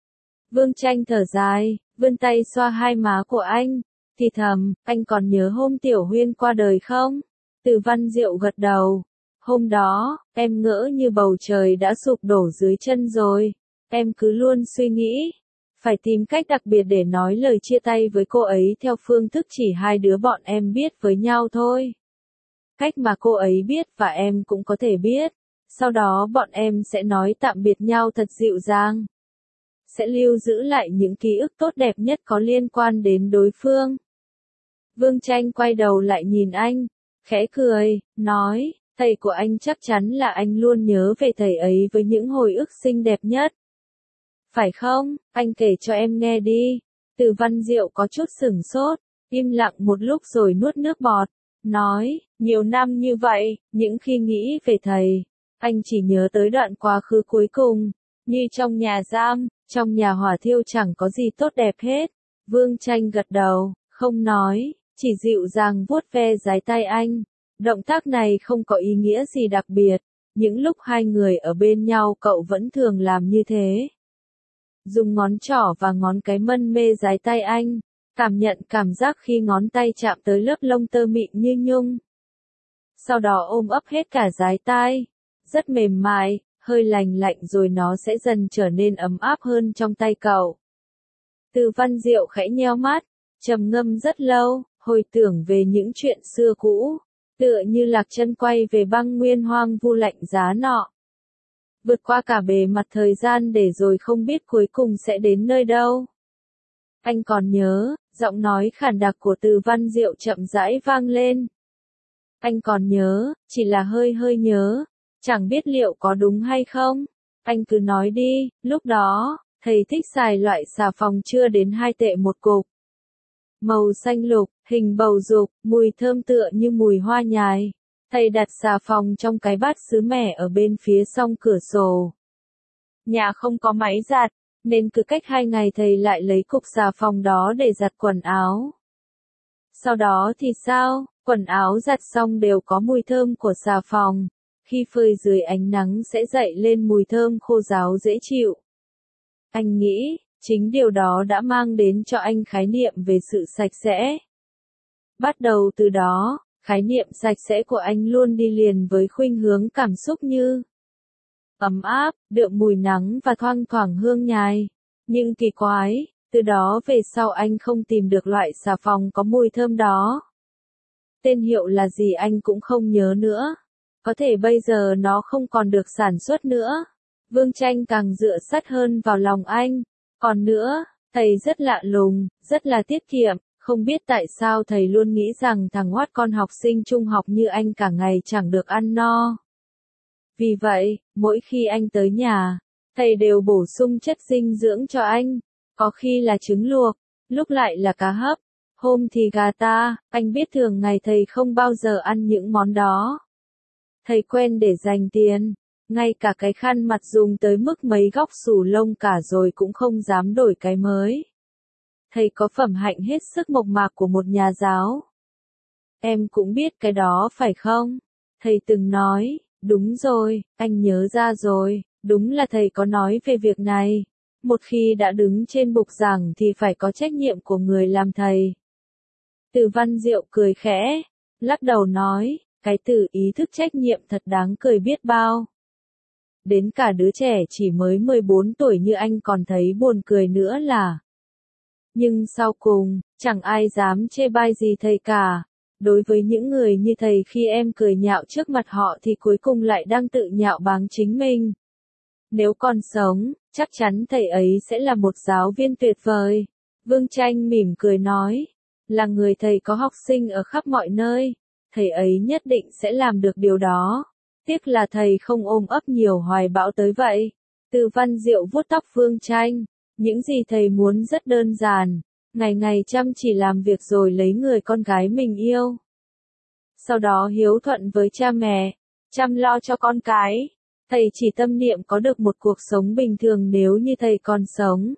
Vương Tranh thở dài, vươn tay xoa hai má của anh, thì thầm, anh còn nhớ hôm Tiểu Huyên qua đời không? Từ Văn Diệu gật đầu. Hôm đó, em ngỡ như bầu trời đã sụp đổ dưới chân rồi. Em cứ luôn suy nghĩ, phải tìm cách đặc biệt để nói lời chia tay với cô ấy theo phương thức chỉ hai đứa bọn em biết với nhau thôi. Cách mà cô ấy biết và em cũng có thể biết. Sau đó bọn em sẽ nói tạm biệt nhau thật dịu dàng. Sẽ lưu giữ lại những ký ức tốt đẹp nhất có liên quan đến đối phương. Vương Tranh quay đầu lại nhìn anh, khẽ cười, nói, thầy của anh chắc chắn là anh luôn nhớ về thầy ấy với những hồi ức xinh đẹp nhất. Phải không, anh kể cho em nghe đi. Từ Văn Diệu có chút sửng sốt, im lặng một lúc rồi nuốt nước bọt, nói, nhiều năm như vậy, những khi nghĩ về thầy, anh chỉ nhớ tới đoạn quá khứ cuối cùng, như trong nhà giam, trong nhà hỏa thiêu chẳng có gì tốt đẹp hết. Vương Tranh gật đầu, không nói, chỉ dịu dàng vuốt ve dái tay anh. Động tác này không có ý nghĩa gì đặc biệt, những lúc hai người ở bên nhau cậu vẫn thường làm như thế. Dùng ngón trỏ và ngón cái mân mê dái tay anh, cảm nhận cảm giác khi ngón tay chạm tới lớp lông tơ mịn như nhung. Sau đó ôm ấp hết cả dái tay, rất mềm mại, hơi lành lạnh rồi nó sẽ dần trở nên ấm áp hơn trong tay cậu. Từ Văn Diệu khẽ nheo mắt, trầm ngâm rất lâu, hồi tưởng về những chuyện xưa cũ, tựa như lạc chân quay về băng nguyên hoang vu lạnh giá nọ. Vượt qua cả bề mặt thời gian để rồi không biết cuối cùng sẽ đến nơi đâu. Anh còn nhớ, giọng nói khàn đặc của Từ Văn Diệu chậm rãi vang lên. Anh còn nhớ, chỉ là hơi hơi nhớ, chẳng biết liệu có đúng hay không. Anh cứ nói đi, lúc đó, thầy thích xài loại xà phòng chưa đến hai tệ một cục. Màu xanh lục, hình bầu dục, mùi thơm tựa như mùi hoa nhài. Thầy đặt xà phòng trong cái bát sứ mẻ ở bên phía song cửa sổ. Nhà không có máy giặt, nên cứ cách hai ngày thầy lại lấy cục xà phòng đó để giặt quần áo. Sau đó thì sao, quần áo giặt xong đều có mùi thơm của xà phòng. Khi phơi dưới ánh nắng sẽ dậy lên mùi thơm khô ráo dễ chịu. Anh nghĩ, chính điều đó đã mang đến cho anh khái niệm về sự sạch sẽ. Bắt đầu từ đó, khái niệm sạch sẽ của anh luôn đi liền với khuynh hướng cảm xúc như ấm áp, đượm mùi nắng và thoang thoảng hương nhài. Nhưng kỳ quái, từ đó về sau anh không tìm được loại xà phòng có mùi thơm đó. Tên hiệu là gì anh cũng không nhớ nữa. Có thể bây giờ nó không còn được sản xuất nữa. Vương Tranh càng dựa sát hơn vào lòng anh. Còn nữa, thầy rất lạ lùng, rất là tiết kiệm. Không biết tại sao thầy luôn nghĩ rằng thằng hoắt con học sinh trung học như anh cả ngày chẳng được ăn no. Vì vậy, mỗi khi anh tới nhà, thầy đều bổ sung chất dinh dưỡng cho anh. Có khi là trứng luộc, lúc lại là cá hấp, hôm thì gà ta. Anh biết thường ngày thầy không bao giờ ăn những món đó. Thầy quen để dành tiền, ngay cả cái khăn mặt dùng tới mức mấy góc xù lông cả rồi cũng không dám đổi cái mới. Thầy có phẩm hạnh hết sức mộc mạc của một nhà giáo. Em cũng biết cái đó phải không? Thầy từng nói, đúng rồi, anh nhớ ra rồi, đúng là thầy có nói về việc này. Một khi đã đứng trên bục giảng thì phải có trách nhiệm của người làm thầy. Từ Văn Diệu cười khẽ, lắc đầu nói, cái từ ý thức trách nhiệm thật đáng cười biết bao. Đến cả đứa trẻ chỉ mới mười bốn tuổi như anh còn thấy buồn cười nữa là. Nhưng sau cùng, chẳng ai dám chê bai gì thầy cả. Đối với những người như thầy khi em cười nhạo trước mặt họ thì cuối cùng lại đang tự nhạo báng chính mình. Nếu còn sống, chắc chắn thầy ấy sẽ là một giáo viên tuyệt vời. Vương Tranh mỉm cười nói, là người thầy có học sinh ở khắp mọi nơi, thầy ấy nhất định sẽ làm được điều đó. Tiếc là thầy không ôm ấp nhiều hoài bão tới vậy. Từ Văn Diệu vuốt tóc Vương Tranh, những gì thầy muốn rất đơn giản, ngày ngày chăm chỉ làm việc rồi lấy người con gái mình yêu. Sau đó hiếu thuận với cha mẹ, chăm lo cho con cái. Thầy chỉ tâm niệm có được một cuộc sống bình thường nếu như thầy còn sống.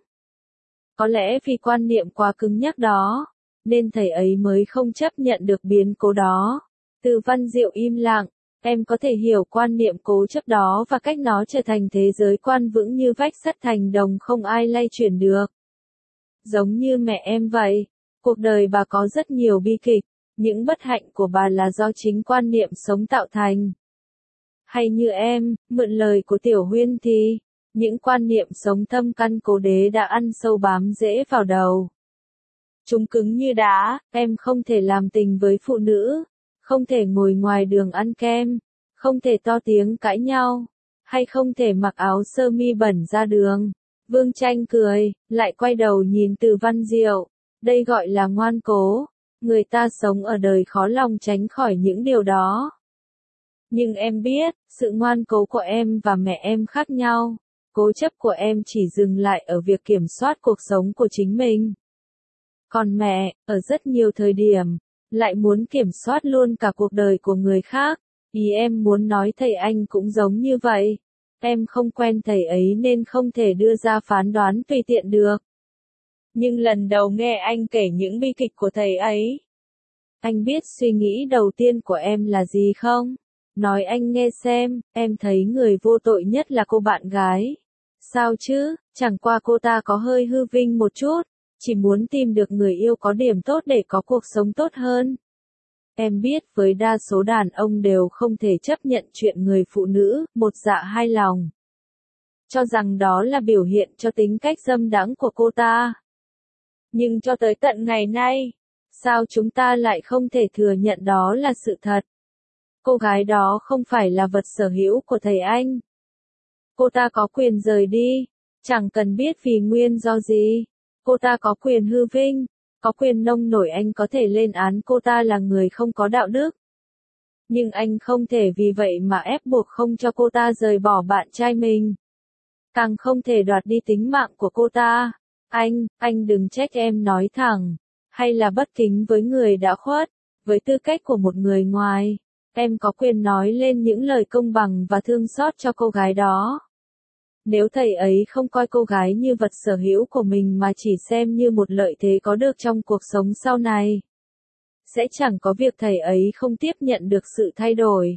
Có lẽ vì quan niệm quá cứng nhắc đó, nên thầy ấy mới không chấp nhận được biến cố đó. Từ Văn Diệu im lặng, em có thể hiểu quan niệm cố chấp đó và cách nó trở thành thế giới quan vững như vách sắt thành đồng không ai lay chuyển được. Giống như mẹ em vậy, cuộc đời bà có rất nhiều bi kịch, những bất hạnh của bà là do chính quan niệm sống tạo thành. Hay như em, mượn lời của Tiểu Huyên thì, những quan niệm sống thâm căn cố đế đã ăn sâu bám rễ vào đầu. Chúng cứng như đá, em không thể làm tình với phụ nữ, không thể ngồi ngoài đường ăn kem, không thể to tiếng cãi nhau, hay không thể mặc áo sơ mi bẩn ra đường. Vương Tranh cười, lại quay đầu nhìn Từ Văn Diệu, đây gọi là ngoan cố, người ta sống ở đời khó lòng tránh khỏi những điều đó. Nhưng em biết, sự ngoan cố của em và mẹ em khác nhau, cố chấp của em chỉ dừng lại ở việc kiểm soát cuộc sống của chính mình. Còn mẹ, ở rất nhiều thời điểm, lại muốn kiểm soát luôn cả cuộc đời của người khác. Ý em muốn nói thầy anh cũng giống như vậy. Em không quen thầy ấy nên không thể đưa ra phán đoán tùy tiện được. Nhưng lần đầu nghe anh kể những bi kịch của thầy ấy, anh biết suy nghĩ đầu tiên của em là gì không? Nói anh nghe xem, em thấy người vô tội nhất là cô bạn gái. Sao chứ, chẳng qua cô ta có hơi hư vinh một chút, chỉ muốn tìm được người yêu có điểm tốt để có cuộc sống tốt hơn. Em biết với đa số đàn ông đều không thể chấp nhận chuyện người phụ nữ, một dạ hai lòng. Cho rằng đó là biểu hiện cho tính cách dâm đãng của cô ta. Nhưng cho tới tận ngày nay, sao chúng ta lại không thể thừa nhận đó là sự thật? Cô gái đó không phải là vật sở hữu của thầy anh. Cô ta có quyền rời đi, chẳng cần biết vì nguyên do gì. Cô ta có quyền hư vinh, có quyền nông nổi, anh có thể lên án cô ta là người không có đạo đức. Nhưng anh không thể vì vậy mà ép buộc không cho cô ta rời bỏ bạn trai mình. Càng không thể đoạt đi tính mạng của cô ta. Anh, anh đừng trách em nói thẳng, hay là bất kính với người đã khuất. Với tư cách của một người ngoài, em có quyền nói lên những lời công bằng và thương xót cho cô gái đó. Nếu thầy ấy không coi cô gái như vật sở hữu của mình mà chỉ xem như một lợi thế có được trong cuộc sống sau này, sẽ chẳng có việc thầy ấy không tiếp nhận được sự thay đổi.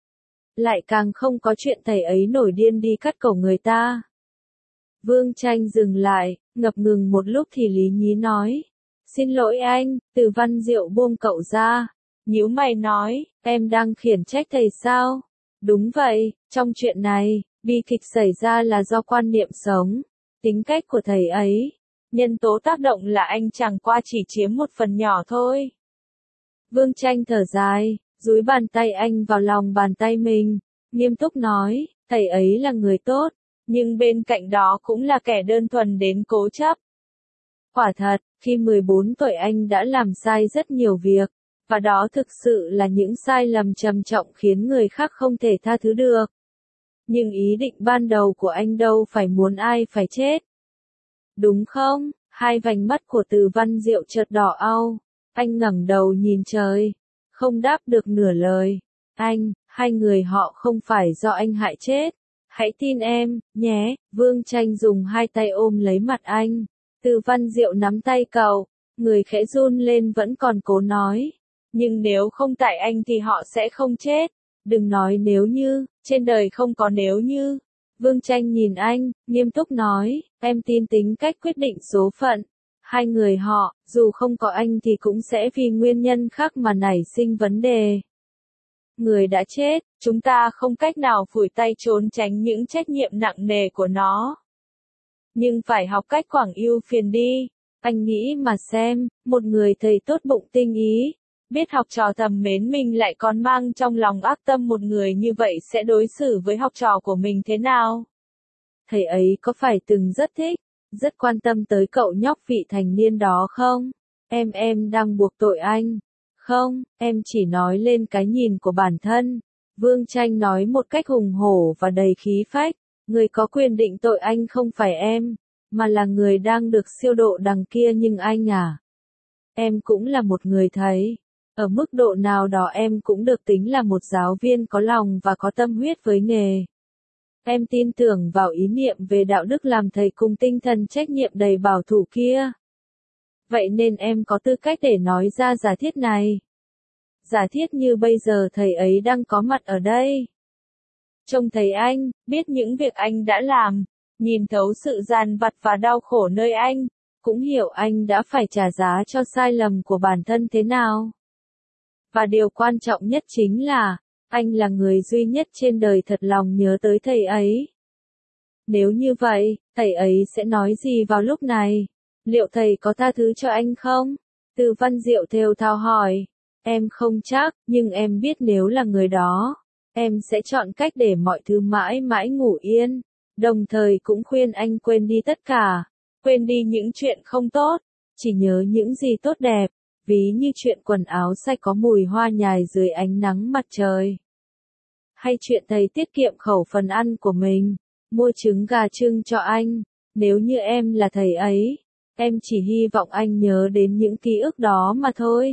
Lại càng không có chuyện thầy ấy nổi điên đi cắt cổ người ta. Vương Tranh dừng lại, ngập ngừng một lúc thì lý nhí nói. Xin lỗi anh, Từ Văn Diệu buông cậu ra. Nhíu mày nói, em đang khiển trách thầy sao? Đúng vậy, trong chuyện này, bi kịch xảy ra là do quan niệm sống, tính cách của thầy ấy. Nhân tố tác động là anh chẳng qua chỉ chiếm một phần nhỏ thôi. Vương Tranh thở dài, dúi bàn tay anh vào lòng bàn tay mình, nghiêm túc nói, thầy ấy là người tốt, nhưng bên cạnh đó cũng là kẻ đơn thuần đến cố chấp. Quả thật, khi mười bốn tuổi anh đã làm sai rất nhiều việc, và đó thực sự là những sai lầm trầm trọng khiến người khác không thể tha thứ được. Nhưng ý định ban đầu của anh đâu phải muốn ai phải chết. Đúng không? Hai vành mắt của Từ Văn Diệu chợt đỏ au. Anh ngẩng đầu nhìn trời, không đáp được nửa lời. Anh, hai người họ không phải do anh hại chết. Hãy tin em, nhé. Vương Tranh dùng hai tay ôm lấy mặt anh. Từ Văn Diệu nắm tay cậu, người khẽ run lên vẫn còn cố nói. Nhưng nếu không tại anh thì họ sẽ không chết. Đừng nói nếu như, trên đời không có nếu như. Vương Tranh nhìn anh, nghiêm túc nói, em tin tính cách quyết định số phận. Hai người họ, dù không có anh thì cũng sẽ vì nguyên nhân khác mà nảy sinh vấn đề. Người đã chết, chúng ta không cách nào phủi tay trốn tránh những trách nhiệm nặng nề của nó. Nhưng phải học cách quảng ưu phiền đi. Anh nghĩ mà xem, một người thầy tốt bụng tinh ý, biết học trò thầm mến mình lại còn mang trong lòng ác tâm, một người như vậy sẽ đối xử với học trò của mình thế nào? Thầy ấy có phải từng rất thích, rất quan tâm tới cậu nhóc vị thành niên đó không? Em em đang buộc tội anh. Không, em chỉ nói lên cái nhìn của bản thân. Vương Tranh nói một cách hùng hổ và đầy khí phách. Người có quyền định tội anh không phải em, mà là người đang được siêu độ đằng kia. Nhưng anh à, em cũng là một người thầy. Ở mức độ nào đó em cũng được tính là một giáo viên có lòng và có tâm huyết với nghề. Em tin tưởng vào ý niệm về đạo đức làm thầy cùng tinh thần trách nhiệm đầy bảo thủ kia. Vậy nên em có tư cách để nói ra giả thiết này. Giả thiết như bây giờ thầy ấy đang có mặt ở đây. Trông thấy anh, biết những việc anh đã làm, nhìn thấu sự dằn vặt và đau khổ nơi anh, cũng hiểu anh đã phải trả giá cho sai lầm của bản thân thế nào. Và điều quan trọng nhất chính là, anh là người duy nhất trên đời thật lòng nhớ tới thầy ấy. Nếu như vậy, thầy ấy sẽ nói gì vào lúc này? Liệu thầy có tha thứ cho anh không? Từ Văn Diệu thều thào hỏi. Em không chắc, nhưng em biết nếu là người đó, em sẽ chọn cách để mọi thứ mãi mãi ngủ yên. Đồng thời cũng khuyên anh quên đi tất cả. Quên đi những chuyện không tốt. Chỉ nhớ những gì tốt đẹp. Ví như chuyện quần áo sạch có mùi hoa nhài dưới ánh nắng mặt trời. Hay chuyện thầy tiết kiệm khẩu phần ăn của mình. Mua trứng gà trưng cho anh. Nếu như em là thầy ấy, em chỉ hy vọng anh nhớ đến những ký ức đó mà thôi.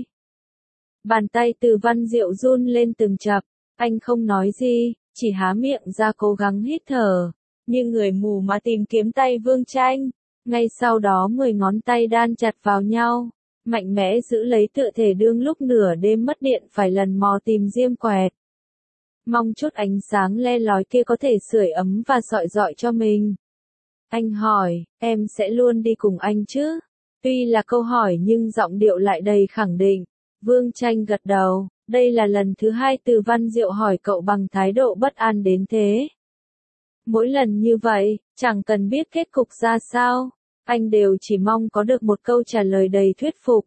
Bàn tay Từ Văn Diệu run lên từng chập. Anh không nói gì, chỉ há miệng ra cố gắng hít thở. Như người mù mà tìm kiếm tay Vương Tranh. Ngay sau đó mười ngón tay đan chặt vào nhau. Mạnh mẽ giữ lấy tựa thể đương lúc nửa đêm mất điện phải lần mò tìm diêm quẹt. Mong chút ánh sáng le lói kia có thể sưởi ấm và sọi dọi cho mình. Anh hỏi, em sẽ luôn đi cùng anh chứ? Tuy là câu hỏi nhưng giọng điệu lại đầy khẳng định. Vương Tranh gật đầu, đây là lần thứ hai Từ Văn Diệu hỏi cậu bằng thái độ bất an đến thế. Mỗi lần như vậy, chẳng cần biết kết cục ra sao, anh đều chỉ mong có được một câu trả lời đầy thuyết phục.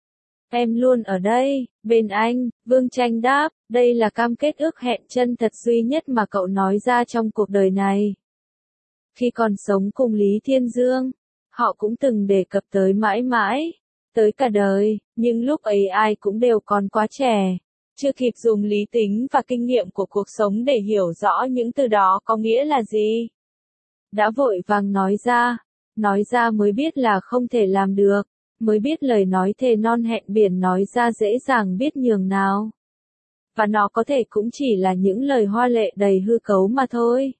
Em luôn ở đây, bên anh, Vương Tranh đáp, đây là cam kết ước hẹn chân thật duy nhất mà cậu nói ra trong cuộc đời này. Khi còn sống cùng Lý Thiên Dương, họ cũng từng đề cập tới mãi mãi, tới cả đời, nhưng lúc ấy ai cũng đều còn quá trẻ, chưa kịp dùng lý tính và kinh nghiệm của cuộc sống để hiểu rõ những từ đó có nghĩa là gì. Đã vội vàng nói ra, nói ra mới biết là không thể làm được, mới biết lời nói thề non hẹn biển nói ra dễ dàng biết nhường nào. Và nó có thể cũng chỉ là những lời hoa lệ đầy hư cấu mà thôi.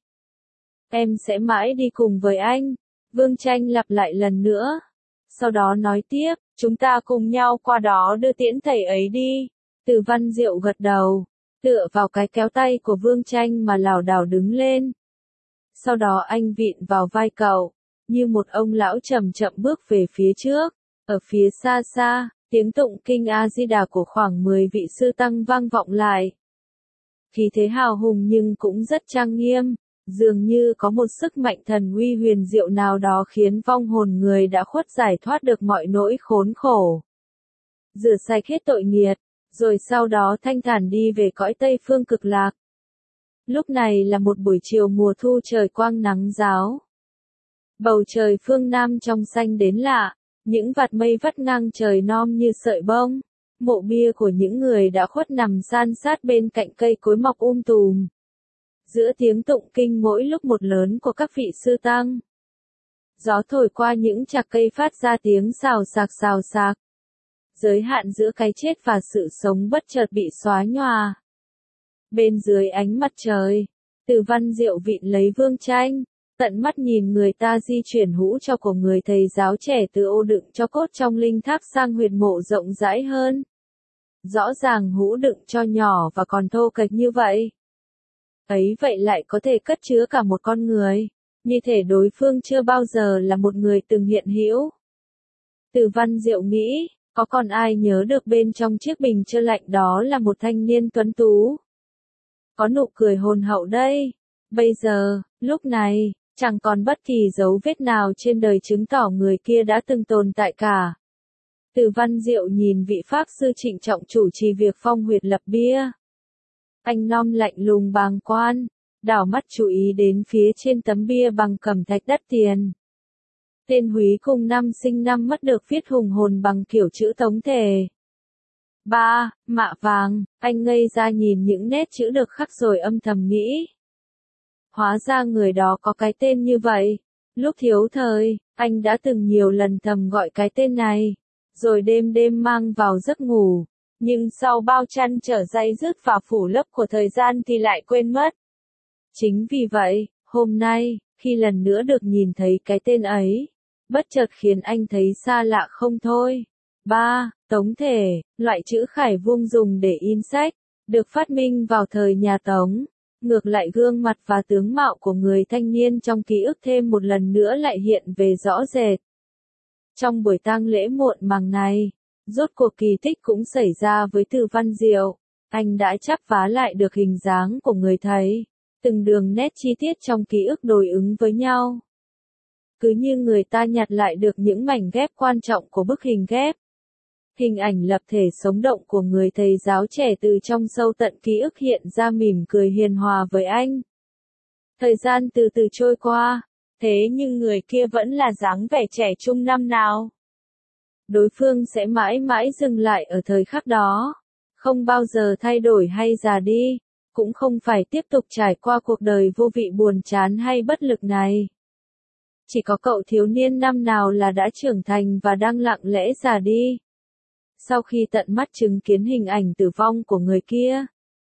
Em sẽ mãi đi cùng với anh, Vương Tranh lặp lại lần nữa. Sau đó nói tiếp, chúng ta cùng nhau qua đó đưa tiễn thầy ấy đi. Từ Văn Diệu gật đầu, tựa vào cái kéo tay của Vương Tranh mà lảo đảo đứng lên. Sau đó anh vịn vào vai cậu, như một ông lão chậm chậm bước về phía trước. Ở phía xa xa, tiếng tụng kinh A-di-đà của khoảng mười vị sư tăng vang vọng lại. Khí thế hào hùng nhưng cũng rất trang nghiêm, dường như có một sức mạnh thần uy huyền diệu nào đó khiến vong hồn người đã khuất giải thoát được mọi nỗi khốn khổ. Rửa sạch hết tội nghiệt, rồi sau đó thanh thản đi về cõi Tây Phương Cực Lạc. Lúc này là một buổi chiều mùa thu, trời quang nắng ráo. Bầu trời phương Nam trong xanh đến lạ, những vạt mây vắt ngang trời non như sợi bông. Mộ bia của những người đã khuất nằm san sát bên cạnh cây cối mọc um tùm. Giữa tiếng tụng kinh mỗi lúc một lớn của các vị sư tăng. Gió thổi qua những chạc cây phát ra tiếng xào xạc xào xạc. Giới hạn giữa cái chết và sự sống bất chợt bị xóa nhòa. Bên dưới ánh mặt trời, Từ Văn Diệu vịn lấy Vương Tranh, tận mắt nhìn người ta di chuyển hũ cho của người thầy giáo trẻ từ ô đựng cho cốt trong linh tháp sang huyệt mộ rộng rãi hơn. Rõ ràng hũ đựng cho nhỏ và còn thô kệch như vậy. Ấy vậy lại có thể cất chứa cả một con người, như thể đối phương chưa bao giờ là một người từng hiện hữu. Từ Văn Diệu nghĩ, có còn ai nhớ được bên trong chiếc bình chữa lạnh đó là một thanh niên tuấn tú. Có nụ cười hồn hậu đây. Bây giờ, lúc này, chẳng còn bất kỳ dấu vết nào trên đời chứng tỏ người kia đã từng tồn tại cả. Từ Văn Diệu nhìn vị pháp sư trịnh trọng chủ trì việc phong huyệt lập bia. Anh non lạnh lùng bàng quan, đảo mắt chú ý đến phía trên tấm bia bằng cẩm thạch đắt tiền. Tên Húy cùng năm sinh năm mất được viết hùng hồn bằng kiểu chữ tống thể. Ba, mạ vàng, anh ngây ra nhìn những nét chữ được khắc rồi âm thầm nghĩ. Hóa ra người đó có cái tên như vậy. Lúc thiếu thời, anh đã từng nhiều lần thầm gọi cái tên này, rồi đêm đêm mang vào giấc ngủ. Nhưng sau bao trăn trở day dứt và phủ lấp của thời gian thì lại quên mất. Chính vì vậy, hôm nay, khi lần nữa được nhìn thấy cái tên ấy, bất chợt khiến anh thấy xa lạ không thôi. Ba, Tống thể, loại chữ khải vuông dùng để in sách, được phát minh vào thời nhà Tống. Ngược lại gương mặt và tướng mạo của người thanh niên trong ký ức thêm một lần nữa lại hiện về rõ rệt. Trong buổi tang lễ muộn màng này, rốt cuộc kỳ tích cũng xảy ra với Từ Văn Diệu. Anh đã chắp vá lại được hình dáng của người thầy, từng đường nét chi tiết trong ký ức đối ứng với nhau. Cứ như người ta nhặt lại được những mảnh ghép quan trọng của bức hình ghép. Hình ảnh lập thể sống động của người thầy giáo trẻ từ trong sâu tận ký ức hiện ra mỉm cười hiền hòa với anh. Thời gian từ từ trôi qua, thế nhưng người kia vẫn là dáng vẻ trẻ trung năm nào. Đối phương sẽ mãi mãi dừng lại ở thời khắc đó, không bao giờ thay đổi hay già đi, cũng không phải tiếp tục trải qua cuộc đời vô vị buồn chán hay bất lực này. Chỉ có cậu thiếu niên năm nào là đã trưởng thành và đang lặng lẽ già đi. Sau khi tận mắt chứng kiến hình ảnh tử vong của người kia,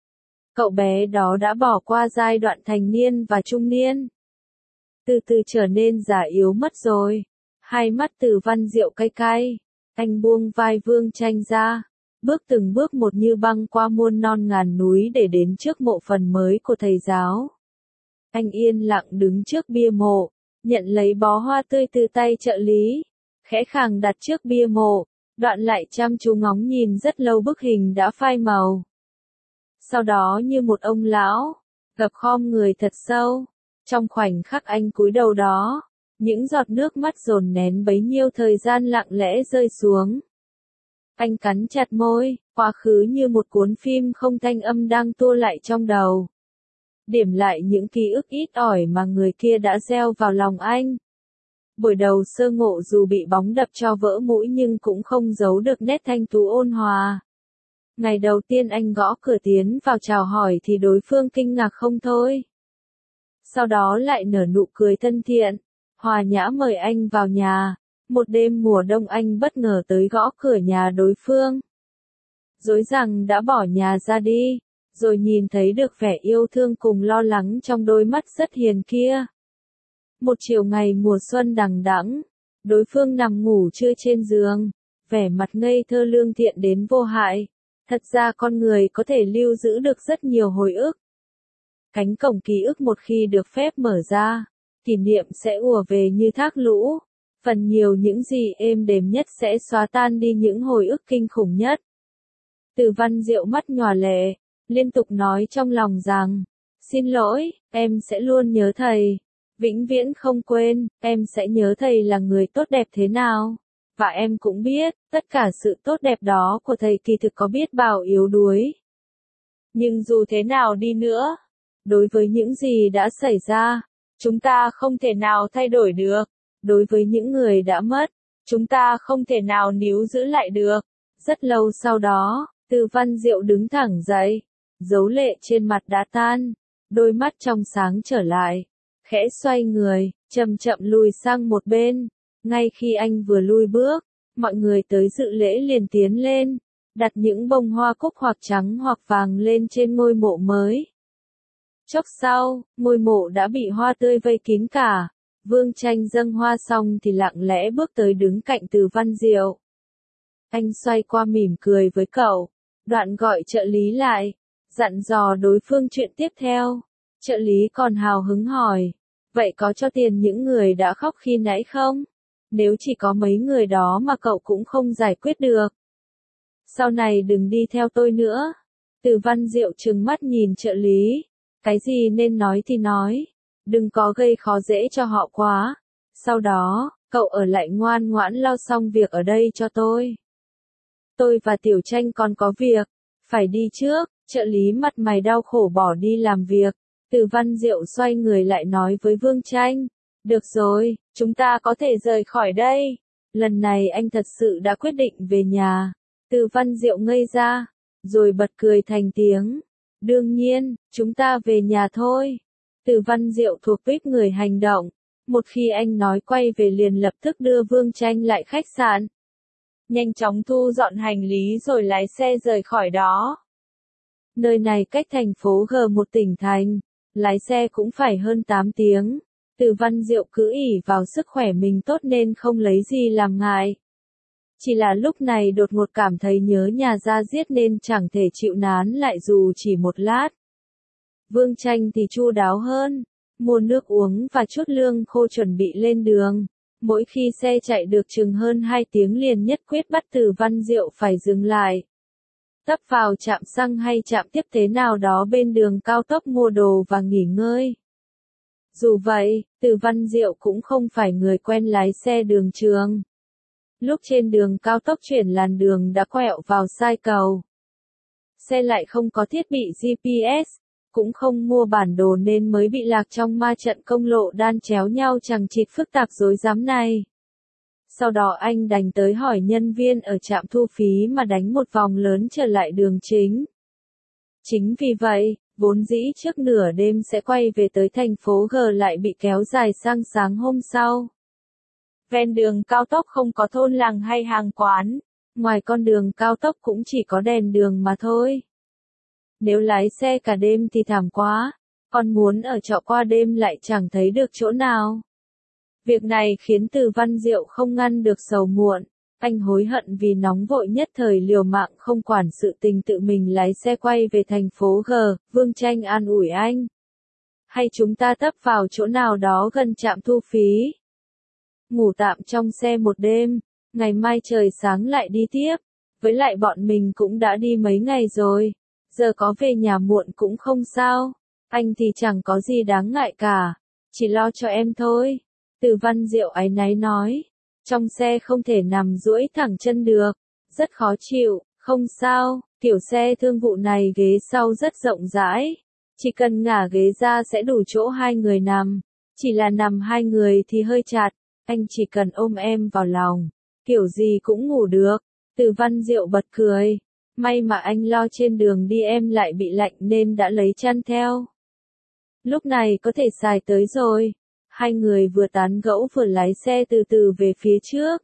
cậu bé đó đã bỏ qua giai đoạn thành niên và trung niên. Từ từ trở nên già yếu mất rồi. Hai mắt Từ Văn Diệu cay cay. Anh buông vai Vương Tranh ra, bước từng bước một như băng qua muôn non ngàn núi để đến trước mộ phần mới của thầy giáo. Anh yên lặng đứng trước bia mộ, nhận lấy bó hoa tươi từ tay trợ lý, khẽ khàng đặt trước bia mộ, đoạn lại chăm chú ngóng nhìn rất lâu bức hình đã phai màu. Sau đó như một ông lão, gập khom người thật sâu, trong khoảnh khắc anh cúi đầu đó, những giọt nước mắt dồn nén bấy nhiêu thời gian lặng lẽ rơi xuống. Anh cắn chặt môi, quá khứ như một cuốn phim không thanh âm đang tua lại trong đầu. Điểm lại những ký ức ít ỏi mà người kia đã gieo vào lòng anh. Buổi đầu sơ ngộ dù bị bóng đập cho vỡ mũi nhưng cũng không giấu được nét thanh tú ôn hòa. Ngày đầu tiên anh gõ cửa tiến vào chào hỏi thì đối phương kinh ngạc không thôi. Sau đó lại nở nụ cười thân thiện, hòa nhã mời anh vào nhà. Một đêm mùa đông anh bất ngờ tới gõ cửa nhà đối phương. Dối rằng đã bỏ nhà ra đi, rồi nhìn thấy được vẻ yêu thương cùng lo lắng trong đôi mắt rất hiền kia. Một chiều ngày mùa xuân đằng đẵng, đối phương nằm ngủ trưa trên giường, vẻ mặt ngây thơ lương thiện đến vô hại. Thật ra con người có thể lưu giữ được rất nhiều hồi ức. Cánh cổng ký ức một khi được phép mở ra, kỷ niệm sẽ ùa về như thác lũ. Phần nhiều những gì êm đềm nhất sẽ xóa tan đi những hồi ức kinh khủng nhất. Từ Văn Diệu mắt nhòa lệ, liên tục nói trong lòng rằng, xin lỗi, em sẽ luôn nhớ thầy. Vĩnh viễn không quên, em sẽ nhớ thầy là người tốt đẹp thế nào. Và em cũng biết, tất cả sự tốt đẹp đó của thầy kỳ thực có biết bao yếu đuối. Nhưng dù thế nào đi nữa, đối với những gì đã xảy ra, chúng ta không thể nào thay đổi được. Đối với những người đã mất, chúng ta không thể nào níu giữ lại được. Rất lâu sau đó, Từ Văn Diệu đứng thẳng dậy, dấu lệ trên mặt đã tan, đôi mắt trong sáng trở lại, khẽ xoay người, chậm chậm lùi sang một bên. Ngay khi anh vừa lui bước, mọi người tới dự lễ liền tiến lên, đặt những bông hoa cúc hoặc trắng hoặc vàng lên trên ngôi mộ mới. Chốc sau, ngôi mộ đã bị hoa tươi vây kín cả. Vương Tranh dâng hoa xong thì lặng lẽ bước tới đứng cạnh Từ Văn Diệu. Anh xoay qua mỉm cười với cậu, đoạn gọi trợ lý lại, dặn dò đối phương chuyện tiếp theo. Trợ lý còn hào hứng hỏi, vậy có cho tiền những người đã khóc khi nãy không? Nếu chỉ có mấy người đó mà cậu cũng không giải quyết được. Sau này đừng đi theo tôi nữa. Từ Văn Diệu trừng mắt nhìn trợ lý. Cái gì nên nói thì nói. Đừng có gây khó dễ cho họ quá. Sau đó, cậu ở lại ngoan ngoãn lo xong việc ở đây cho tôi. Tôi và Tiểu Tranh còn có việc. Phải đi trước. Trợ lý mặt mày đau khổ bỏ đi làm việc. Từ Văn Diệu xoay người lại nói với Vương Tranh. Được rồi, chúng ta có thể rời khỏi đây. Lần này anh thật sự đã quyết định về nhà. Từ Văn Diệu ngây ra, rồi bật cười thành tiếng. Đương nhiên, chúng ta về nhà thôi. Từ Văn Diệu thuộc tuýp người hành động. Một khi anh nói quay về liền lập tức đưa Vương Tranh lại khách sạn. Nhanh chóng thu dọn hành lý rồi lái xe rời khỏi đó. Nơi này cách thành phố G một tỉnh thành. Lái xe cũng phải hơn tám tiếng. Từ Văn Diệu cứ ỷ vào sức khỏe mình tốt nên không lấy gì làm ngại. Chỉ là lúc này đột ngột cảm thấy nhớ nhà ra giết nên chẳng thể chịu nán lại dù chỉ một lát. Vương Tranh thì chu đáo hơn, mua nước uống và chút lương khô chuẩn bị lên đường. Mỗi khi xe chạy được chừng hơn hai tiếng liền nhất quyết bắt Từ Văn Diệu phải dừng lại. Tấp vào trạm xăng hay trạm tiếp tế nào đó bên đường cao tốc mua đồ và nghỉ ngơi. Dù vậy, Từ Văn Diệu cũng không phải người quen lái xe đường trường. Lúc trên đường cao tốc chuyển làn đường đã quẹo vào sai cầu. Xe lại không có thiết bị giê pê ét, cũng không mua bản đồ nên mới bị lạc trong ma trận công lộ đan chéo nhau chằng chịt phức tạp rối rắm này. Sau đó anh đành tới hỏi nhân viên ở trạm thu phí mà đánh một vòng lớn trở lại đường chính. Chính vì vậy, vốn dĩ trước nửa đêm sẽ quay về tới thành phố G lại bị kéo dài sang sáng hôm sau. Ven đường cao tốc không có thôn làng hay hàng quán, ngoài con đường cao tốc cũng chỉ có đèn đường mà thôi. Nếu lái xe cả đêm thì thảm quá, còn muốn ở trọ qua đêm lại chẳng thấy được chỗ nào. Việc này khiến Từ Văn Diệu không ngăn được sầu muộn, anh hối hận vì nóng vội nhất thời liều mạng không quản sự tình tự mình lái xe quay về thành phố G. Vương Tranh an ủi anh. Hay chúng ta tấp vào chỗ nào đó gần trạm thu phí. Ngủ tạm trong xe một đêm, ngày mai trời sáng lại đi tiếp. Với lại bọn mình cũng đã đi mấy ngày rồi, giờ có về nhà muộn cũng không sao. Anh thì chẳng có gì đáng ngại cả, chỉ lo cho em thôi. Từ Văn Diệu áy náy nói. Trong xe không thể nằm duỗi thẳng chân được, rất khó chịu. Không sao, kiểu xe thương vụ này ghế sau rất rộng rãi, chỉ cần ngả ghế ra sẽ đủ chỗ hai người nằm. Chỉ là nằm hai người thì hơi chặt, anh chỉ cần ôm em vào lòng, kiểu gì cũng ngủ được. Từ Văn Diệu bật cười, may mà anh lo trên đường đi em lại bị lạnh nên đã lấy chăn theo. Lúc này có thể xài tới rồi. Hai người vừa tán gẫu vừa lái xe từ từ về phía trước.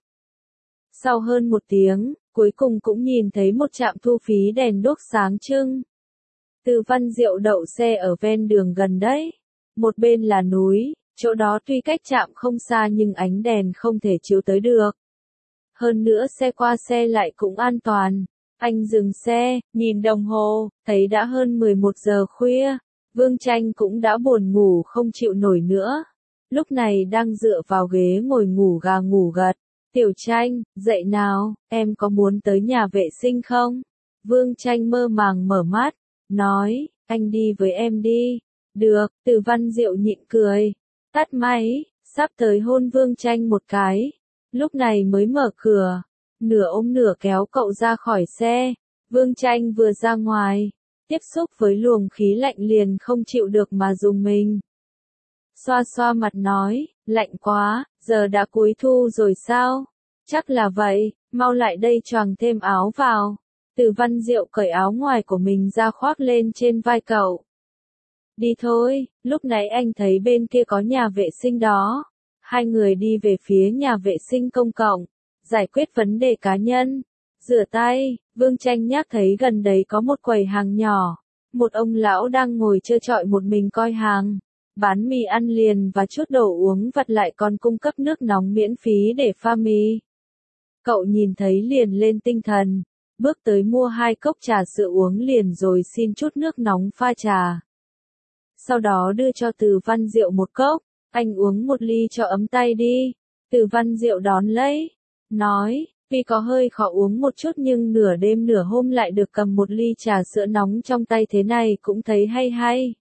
Sau hơn một tiếng, cuối cùng cũng nhìn thấy một trạm thu phí đèn đuốc sáng trưng. Từ Văn Diệu đậu xe ở ven đường gần đấy. Một bên là núi, chỗ đó tuy cách trạm không xa nhưng ánh đèn không thể chiếu tới được. Hơn nữa xe qua xe lại cũng an toàn. Anh dừng xe, nhìn đồng hồ, thấy đã hơn mười một giờ khuya. Vương Tranh cũng đã buồn ngủ không chịu nổi nữa. Lúc này đang dựa vào ghế ngồi ngủ gà ngủ gật. Tiểu Tranh, dậy nào, em có muốn tới nhà vệ sinh không? Vương Tranh mơ màng mở mắt, nói, anh đi với em đi. Được, Từ Văn Diệu nhịn cười, tắt máy, sắp tới hôn Vương Tranh một cái. Lúc này mới mở cửa, nửa ôm nửa kéo cậu ra khỏi xe. Vương Tranh vừa ra ngoài, tiếp xúc với luồng khí lạnh liền không chịu được mà rùng mình. Xoa xoa mặt nói, lạnh quá, giờ đã cuối thu rồi sao? Chắc là vậy, mau lại đây choàng thêm áo vào. Từ Văn Diệu cởi áo ngoài của mình ra khoác lên trên vai cậu. Đi thôi, lúc nãy anh thấy bên kia có nhà vệ sinh đó. Hai người đi về phía nhà vệ sinh công cộng, giải quyết vấn đề cá nhân. Rửa tay, Vương Tranh nhắc thấy gần đấy có một quầy hàng nhỏ. Một ông lão đang ngồi trơ trọi một mình coi hàng. Bán mì ăn liền và chút đồ uống vặt lại còn cung cấp nước nóng miễn phí để pha mì. Cậu nhìn thấy liền lên tinh thần, bước tới mua hai cốc trà sữa uống liền rồi xin chút nước nóng pha trà. Sau đó đưa cho Từ Văn Diệu một cốc, anh uống một ly cho ấm tay đi. Từ Văn Diệu đón lấy, nói, tuy có hơi khó uống một chút nhưng nửa đêm nửa hôm lại được cầm một ly trà sữa nóng trong tay thế này cũng thấy hay hay.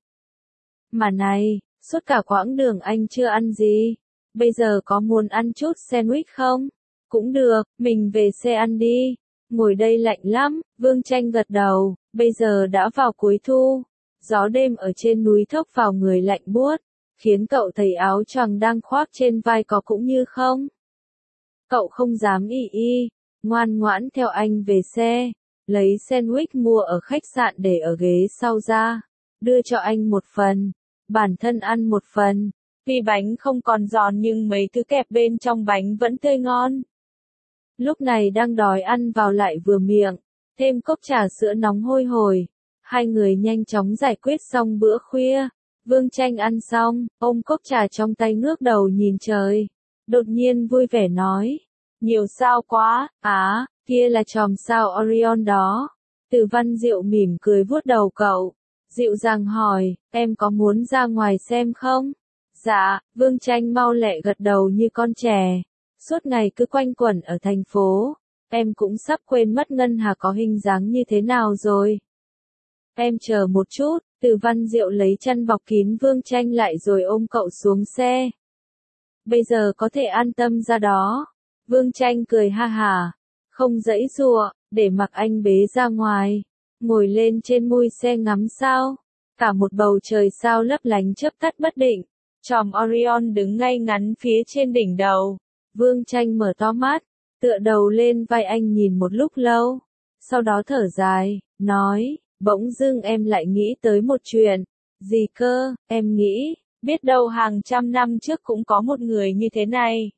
Mà này, suốt cả quãng đường anh chưa ăn gì, bây giờ có muốn ăn chút sandwich không? Cũng được, mình về xe ăn đi. Ngồi đây lạnh lắm, Vương Tranh gật đầu, bây giờ đã vào cuối thu. Gió đêm ở trên núi thốc vào người lạnh buốt, khiến cậu thấy áo choàng đang khoác trên vai có cũng như không. Cậu không dám ì y, ngoan ngoãn theo anh về xe, lấy sandwich mua ở khách sạn để ở ghế sau ra, đưa cho anh một phần, bản thân ăn một phần, vì bánh không còn giòn nhưng mấy thứ kẹp bên trong bánh vẫn tươi ngon. Lúc này đang đói ăn vào lại vừa miệng, thêm cốc trà sữa nóng hôi hổi. Hai người nhanh chóng giải quyết xong bữa khuya. Vương Tranh ăn xong, ôm cốc trà trong tay ngước đầu nhìn trời. Đột nhiên vui vẻ nói. Nhiều sao quá, á, kia là chòm sao Orion đó. Từ Văn Diệu mỉm cười vuốt đầu cậu. Dịu dàng hỏi, em có muốn ra ngoài xem không? Dạ, Vương Tranh mau lẹ gật đầu như con trẻ. Suốt ngày cứ quanh quẩn ở thành phố. Em cũng sắp quên mất Ngân Hà có hình dáng như thế nào rồi. Em chờ một chút, Từ Văn Diệu lấy chăn bọc kín Vương Tranh lại rồi ôm cậu xuống xe. Bây giờ có thể an tâm ra đó. Vương Tranh cười ha hả, không giãy giụa, để mặc anh bế ra ngoài, ngồi lên trên mui xe ngắm sao. Cả một bầu trời sao lấp lánh chớp tắt bất định, chòm Orion đứng ngay ngắn phía trên đỉnh đầu. Vương Tranh mở to mắt, tựa đầu lên vai anh nhìn một lúc lâu, sau đó thở dài, nói, bỗng dưng em lại nghĩ tới một chuyện. Gì cơ? Em nghĩ, biết đâu hàng trăm năm trước cũng có một người như thế này.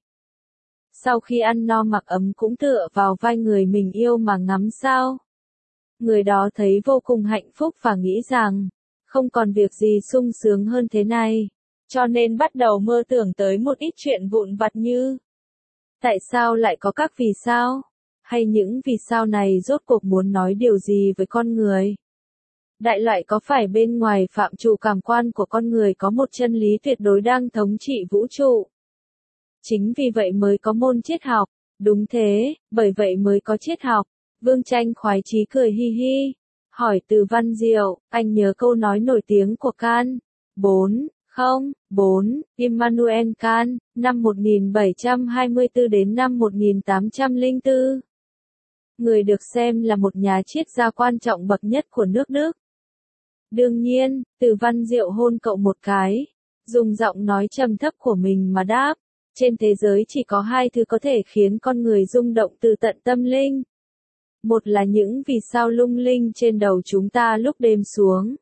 Sau khi ăn no mặc ấm cũng tựa vào vai người mình yêu mà ngắm sao. Người đó thấy vô cùng hạnh phúc và nghĩ rằng, không còn việc gì sung sướng hơn thế này, cho nên bắt đầu mơ tưởng tới một ít chuyện vụn vặt như tại sao lại có các vì sao? Hay những vì sao này rốt cuộc muốn nói điều gì với con người? Đại loại có phải bên ngoài phạm trù cảm quan của con người có một chân lý tuyệt đối đang thống trị vũ trụ? Chính vì vậy mới có môn triết học. Đúng thế, bởi vậy mới có triết học. Vương Tranh khoái chí cười hi hi. Hỏi Từ Văn Diệu, anh nhớ câu nói nổi tiếng của Kant. bốn, không, bốn, Immanuel Kant, năm một nghìn bảy trăm hai mươi tư đến năm một nghìn tám trăm lẻ bốn. Người được xem là một nhà triết gia quan trọng bậc nhất của nước Đức. Đương nhiên, Từ Văn Diệu hôn cậu một cái, dùng giọng nói trầm thấp của mình mà đáp, trên thế giới chỉ có hai thứ có thể khiến con người rung động từ tận tâm linh. Một là những vì sao lung linh trên đầu chúng ta lúc đêm xuống.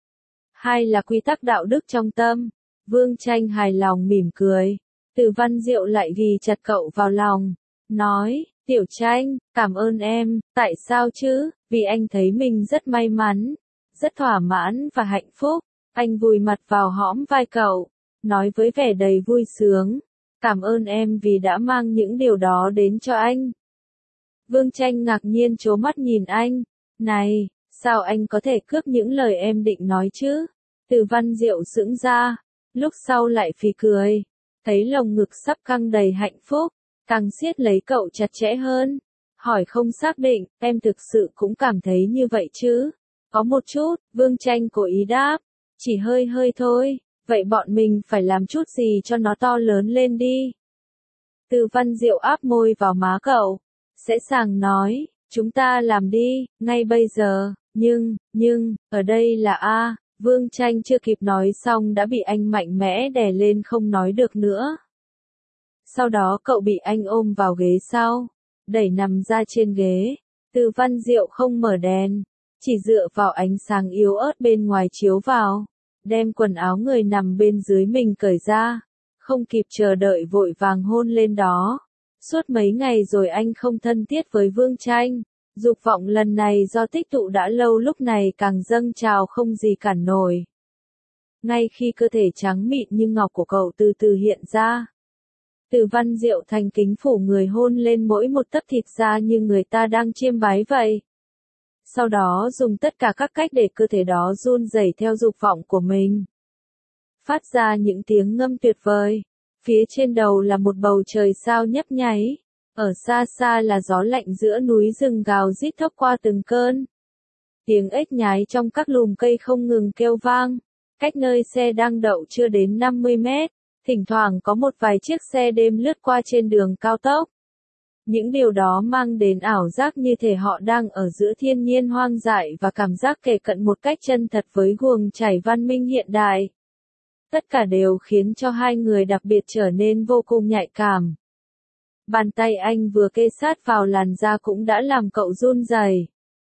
Hai là quy tắc đạo đức trong tâm. Vương Tranh hài lòng mỉm cười. Từ Văn Diệu lại ghi chặt cậu vào lòng. Nói, Tiểu Tranh, cảm ơn em, tại sao chứ? Vì anh thấy mình rất may mắn, rất thỏa mãn và hạnh phúc. Anh vùi mặt vào hõm vai cậu, nói với vẻ đầy vui sướng. Cảm ơn em vì đã mang những điều đó đến cho anh. Vương Tranh ngạc nhiên trố mắt nhìn anh. Này, sao anh có thể cướp những lời em định nói chứ? Từ Văn Diệu sững ra, lúc sau lại phì cười. Thấy lồng ngực sắp căng đầy hạnh phúc, càng siết lấy cậu chặt chẽ hơn. Hỏi không xác định, em thực sự cũng cảm thấy như vậy chứ? Có một chút, Vương Tranh cố ý đáp. Chỉ hơi hơi thôi, vậy bọn mình phải làm chút gì cho nó to lớn lên đi. Từ Văn Diệu áp môi vào má cậu. Sẽ sàng nói, chúng ta làm đi, ngay bây giờ, nhưng, nhưng, ở đây là A, Vương Tranh chưa kịp nói xong đã bị anh mạnh mẽ đè lên không nói được nữa. Sau đó cậu bị anh ôm vào ghế sau, đẩy nằm ra trên ghế. Từ Văn Diệu không mở đèn, chỉ dựa vào ánh sáng yếu ớt bên ngoài chiếu vào, đem quần áo người nằm bên dưới mình cởi ra, không kịp chờ đợi vội vàng hôn lên đó. Suốt mấy ngày rồi anh không thân thiết với Vương Tranh, dục vọng lần này do tích tụ đã lâu lúc này càng dâng trào không gì cản nổi. Ngay khi cơ thể trắng mịn như ngọc của cậu từ từ hiện ra, Từ Văn Diệu thành kính phủ người hôn lên mỗi một tấc thịt da như người ta đang chiêm bái vậy. Sau đó dùng tất cả các cách để cơ thể đó run rẩy theo dục vọng của mình, phát ra những tiếng ngâm tuyệt vời. Phía trên đầu là một bầu trời sao nhấp nháy. Ở xa xa là gió lạnh giữa núi rừng gào rít thốc qua từng cơn. Tiếng ếch nhái trong các lùm cây không ngừng kêu vang. Cách nơi xe đang đậu chưa đến năm mươi mét, thỉnh thoảng có một vài chiếc xe đêm lướt qua trên đường cao tốc. Những điều đó mang đến ảo giác như thể họ đang ở giữa thiên nhiên hoang dại và cảm giác kề cận một cách chân thật với guồng chảy văn minh hiện đại. Tất cả đều khiến cho hai người đặc biệt trở nên vô cùng nhạy cảm. Bàn tay anh vừa kê sát vào làn da cũng đã làm cậu run rẩy.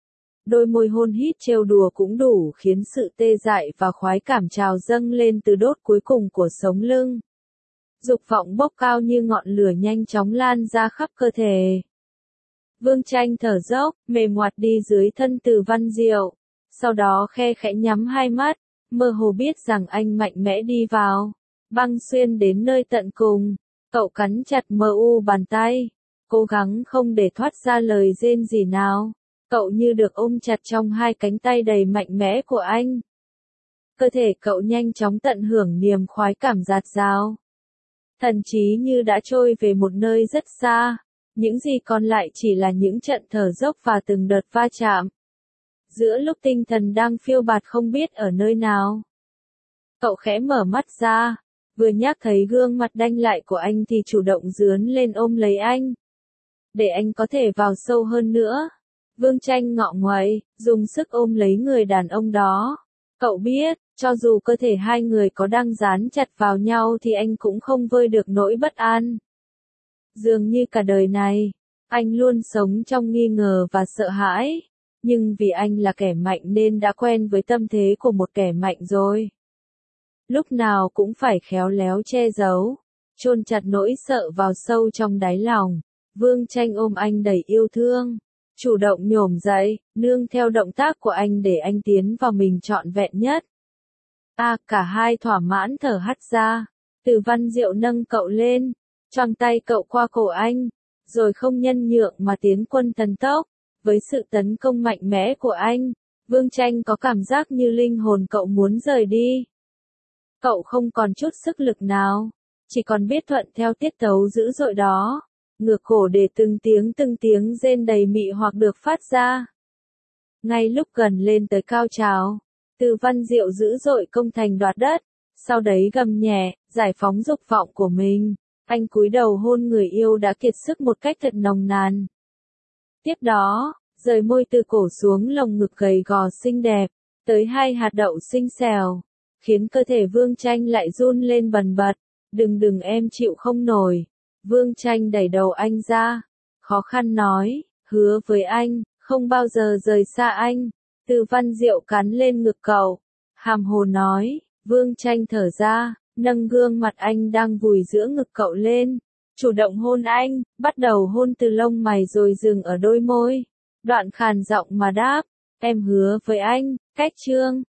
Đôi môi hôn hít trêu đùa cũng đủ khiến sự tê dại và khoái cảm trào dâng lên từ đốt cuối cùng của sống lưng. Dục vọng bốc cao như ngọn lửa nhanh chóng lan ra khắp cơ thể. Vương Tranh thở dốc, mềm ngoặt đi dưới thân Từ Văn Diệu. Sau đó khe khẽ nhắm hai mắt, mơ hồ biết rằng anh mạnh mẽ đi vào, băng xuyên đến nơi tận cùng. Cậu cắn chặt mờ u bàn tay, cố gắng không để thoát ra lời rên rỉ nào. Cậu như được ôm chặt trong hai cánh tay đầy mạnh mẽ của anh. Cơ thể cậu nhanh chóng tận hưởng niềm khoái cảm dạt dào. Thần trí như đã trôi về một nơi rất xa, những gì còn lại chỉ là những trận thở dốc và từng đợt va chạm. Giữa lúc tinh thần đang phiêu bạt không biết ở nơi nào. Cậu khẽ mở mắt ra, vừa nhắc thấy gương mặt đanh lại của anh thì chủ động dướn lên ôm lấy anh. Để anh có thể vào sâu hơn nữa. Vương Tranh ngọ nguậy, dùng sức ôm lấy người đàn ông đó. Cậu biết, cho dù cơ thể hai người có đang dán chặt vào nhau thì anh cũng không vơi được nỗi bất an. Dường như cả đời này, anh luôn sống trong nghi ngờ và sợ hãi. Nhưng vì anh là kẻ mạnh nên đã quen với tâm thế của một kẻ mạnh rồi. Lúc nào cũng phải khéo léo che giấu, chôn chặt nỗi sợ vào sâu trong đáy lòng. Vương Tranh ôm anh đầy yêu thương. Chủ động nhổm dậy, nương theo động tác của anh để anh tiến vào mình trọn vẹn nhất. À, cả hai thỏa mãn thở hắt ra. Từ Văn Diệu nâng cậu lên, choàng tay cậu qua cổ anh, rồi không nhân nhượng mà tiến quân thần tốc. Với sự tấn công mạnh mẽ của anh, Vương Tranh có cảm giác như linh hồn cậu muốn rời đi. Cậu không còn chút sức lực nào, chỉ còn biết thuận theo tiết tấu dữ dội đó. Ngược cổ để từng tiếng từng tiếng rên đầy mị hoặc được phát ra. Ngay lúc gần lên tới cao trào, Từ Văn Diệu dữ dội công thành đoạt đất, sau đấy gầm nhẹ, giải phóng dục vọng của mình. Anh cúi đầu hôn người yêu đã kiệt sức một cách thật nồng nàn. Tiếp đó, rời môi từ cổ xuống lồng ngực gầy gò xinh đẹp, tới hai hạt đậu xinh xèo, khiến cơ thể Vương Tranh lại run lên bần bật. Đừng đừng em chịu không nổi. Vương Tranh đẩy đầu anh ra, khó khăn nói, hứa với anh, không bao giờ rời xa anh. Từ Văn Diệu cắn lên ngực cậu, hàm hồ nói. Vương Tranh thở ra, nâng gương mặt anh đang vùi giữa ngực cậu lên, chủ động hôn anh, bắt đầu hôn từ lông mày rồi dừng ở đôi môi. Đoạn khàn giọng mà đáp, em hứa với anh, cách chương.